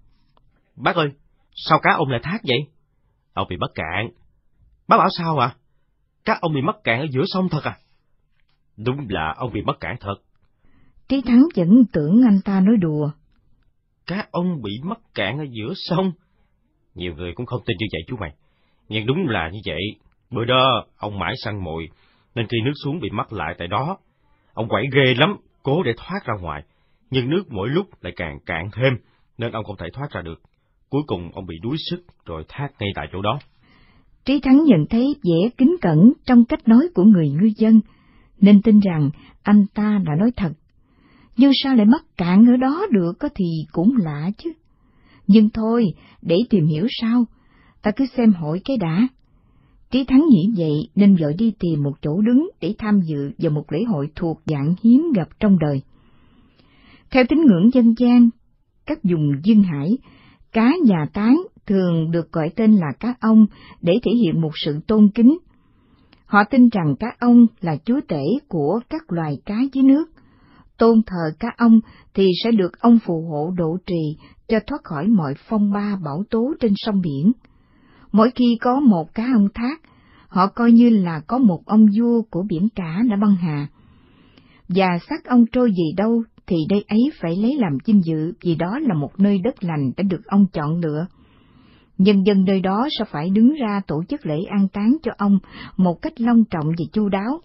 Bác ơi, sao cá ông lại thác vậy? Ông bị mắc cạn. Bác bảo sao ạ? À? Cá ông bị mắc cạn ở giữa sông thật à? Đúng là ông bị mắc cạn thật. Trí Thắng vẫn tưởng anh ta nói đùa. Cá ông bị mắc cạn ở giữa sông? Nhiều người cũng không tin như vậy chú mày. Nhưng đúng là như vậy. Bữa đó ông mãi săn mồi, nên khi nước xuống bị mắc lại tại đó. Ông quẩy ghê lắm, cố để thoát ra ngoài. Nhưng nước mỗi lúc lại càng cạn thêm, nên ông không thể thoát ra được. Cuối cùng ông bị đuối sức rồi thác ngay tại chỗ đó. Trí Thắng nhận thấy vẻ kính cẩn trong cách nói của người ngư dân, nên tin rằng anh ta đã nói thật. Nhưng sao lại mắc cạn ở đó được có thì cũng lạ chứ. Nhưng thôi, để tìm hiểu sao, ta cứ xem hội cái đã. Trí Thắng nghĩ vậy nên vội đi tìm một chỗ đứng để tham dự vào một lễ hội thuộc dạng hiếm gặp trong đời. Theo tín ngưỡng dân gian, các vùng duyên hải, cá nhà táng thường được gọi tên là cá ông để thể hiện một sự tôn kính. Họ tin rằng cá ông là chúa tể của các loài cá dưới nước. Tôn thờ cá ông thì sẽ được ông phù hộ độ trì cho thoát khỏi mọi phong ba bão tố trên sông biển. Mỗi khi có một cá ông thác, họ coi như là có một ông vua của biển cả đã băng hà. Và xác ông trôi về đâu thì đây ấy phải lấy làm vinh dự, vì đó là một nơi đất lành đã được ông chọn lựa. Nhân dân nơi đó sẽ phải đứng ra tổ chức lễ an táng cho ông một cách long trọng và chu đáo.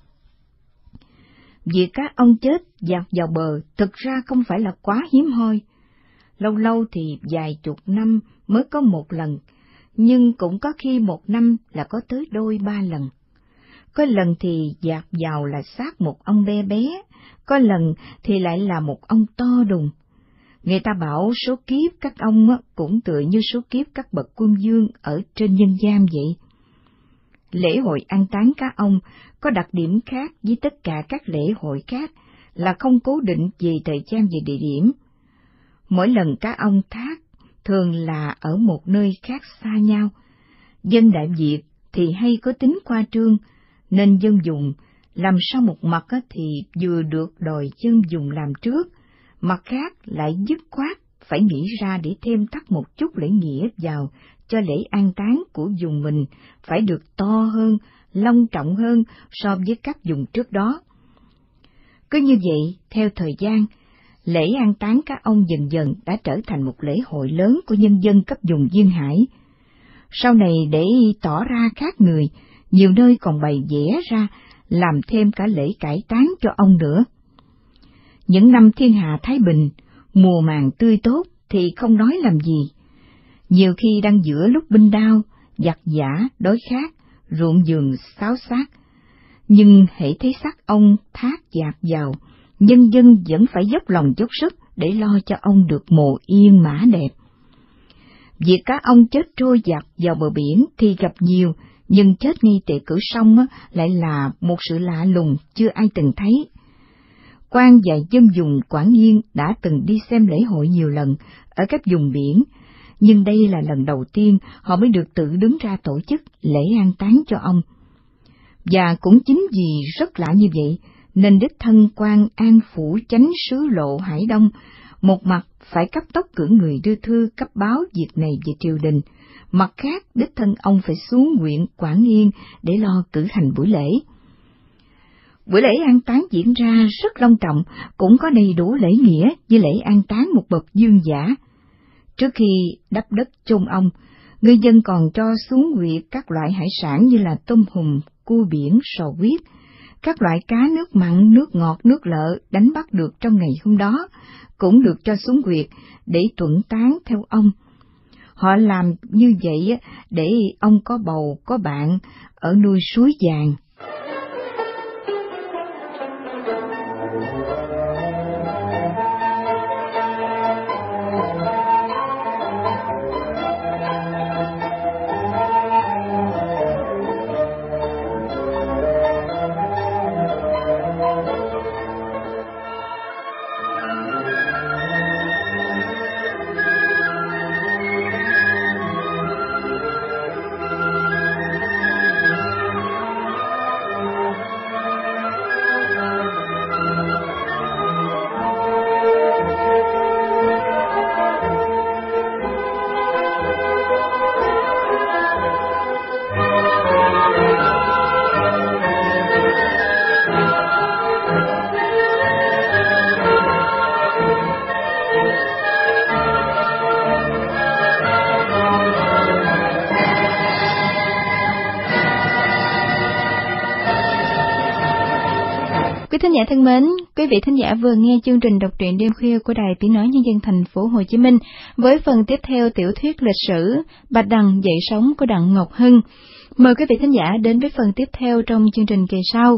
Việc các ông chết dạt vào bờ thực ra không phải là quá hiếm hoi. Lâu lâu thì vài chục năm mới có một lần, nhưng cũng có khi một năm là có tới đôi ba lần. Có lần thì dạt vào là xác một ông bé bé, có lần thì lại là một ông to đùng. Người ta bảo số kiếp các ông cũng tựa như số kiếp các bậc quân vương ở trên nhân gian vậy. Lễ hội an táng cá ông có đặc điểm khác với tất cả các lễ hội khác là không cố định về thời gian và địa điểm. Mỗi lần cá ông thác thường là ở một nơi khác xa nhau. Dân Đại Việt thì hay có tính khoa trương, nên dân dùng làm sao một mặt thì vừa được đòi dân dùng làm trước, mặt khác lại dứt khoát phải nghĩ ra để thêm thắt một chút lễ nghĩa vào cho lễ an táng của vùng mình phải được to hơn, long trọng hơn so với các vùng trước đó. Cứ như vậy, theo thời gian, lễ an táng cá ông dần dần đã trở thành một lễ hội lớn của nhân dân các vùng duyên hải. Sau này để tỏ ra khác người, nhiều nơi còn bày vẽ ra làm thêm cả lễ cải táng cho ông nữa. Những năm thiên hạ thái bình, mùa màng tươi tốt thì không nói làm gì. Nhiều khi đang giữa lúc binh đao, giặc giã, đói khát, ruộng vườn xáo xác. Nhưng hễ thấy xác ông thác dạt vào, nhân dân vẫn phải dốc lòng dốc sức để lo cho ông được mồ yên mã đẹp. Việc cá ông chết trôi dạt vào bờ biển thì gặp nhiều, nhưng chết ngay tại cửa sông lại là một sự lạ lùng chưa ai từng thấy. Quan và dân vùng Quảng Yên đã từng đi xem lễ hội nhiều lần ở các vùng biển, nhưng đây là lần đầu tiên họ mới được tự đứng ra tổ chức lễ an táng cho ông. Và cũng chính vì rất lạ như vậy, nên đích thân quan An Phủ Chánh Sứ Lộ Hải Đông một mặt phải cấp tốc cử người đưa thư cấp báo việc này về triều đình, mặt khác đích thân ông phải xuống huyện Quảng Yên để lo cử hành buổi lễ. Buổi lễ an táng diễn ra rất long trọng, cũng có đầy đủ lễ nghĩa như lễ an táng một bậc vương giả. Trước khi đắp đất chôn ông, người dân còn cho xuống huyệt các loại hải sản như là tôm hùm, cua biển, sò huyết, các loại cá nước mặn, nước ngọt, nước lợ đánh bắt được trong ngày hôm đó, cũng được cho xuống huyệt để tuẫn táng theo ông. Họ làm như vậy để ông có bầu, có bạn ở nuôi suối vàng. Quý thính giả thân mến, quý vị thính giả vừa nghe chương trình đọc truyện đêm khuya của Đài Tiếng nói Nhân dân thành phố Hồ Chí Minh với phần tiếp theo tiểu thuyết lịch sử Bạch Đằng dậy sóng của Đặng Ngọc Hưng. Mời quý vị thính giả đến với phần tiếp theo trong chương trình kỳ sau.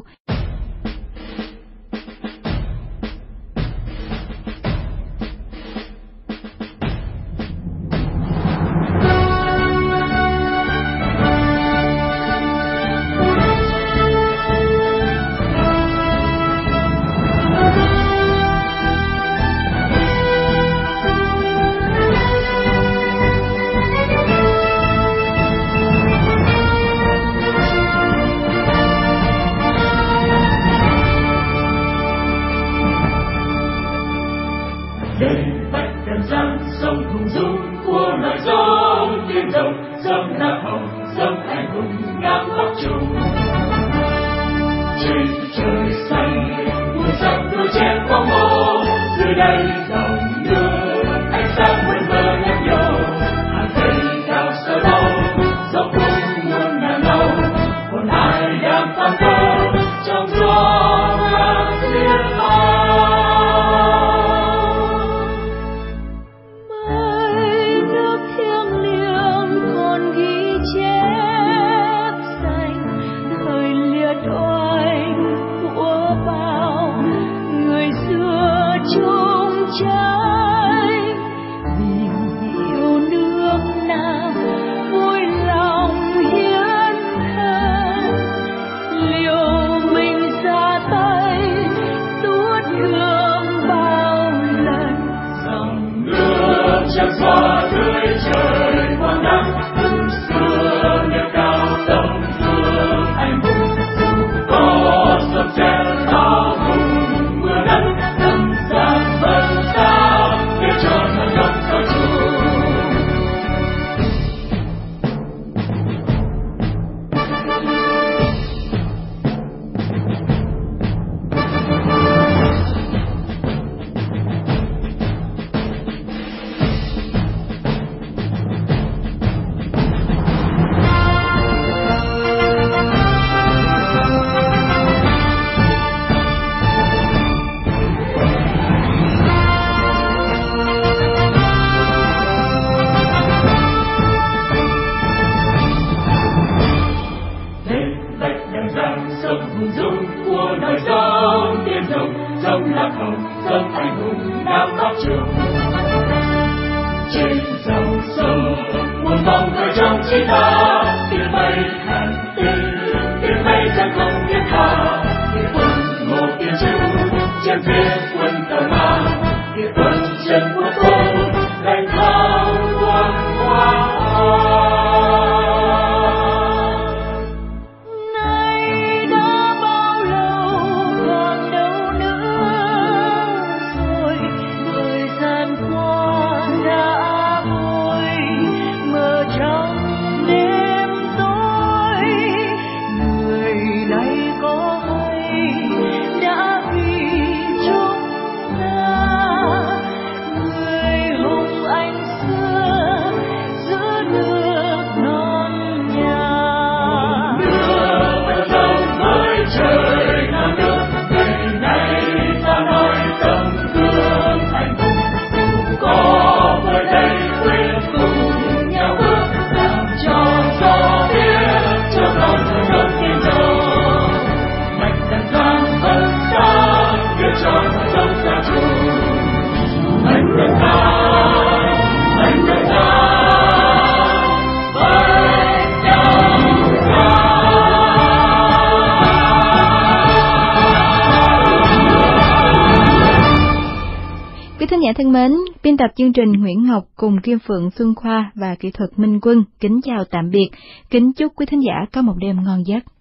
Thân mến, biên tập chương trình Nguyễn Ngọc cùng Kim Phượng, Xuân Khoa và kỹ thuật Minh Quân kính chào tạm biệt, kính chúc quý thính giả có một đêm ngon giấc.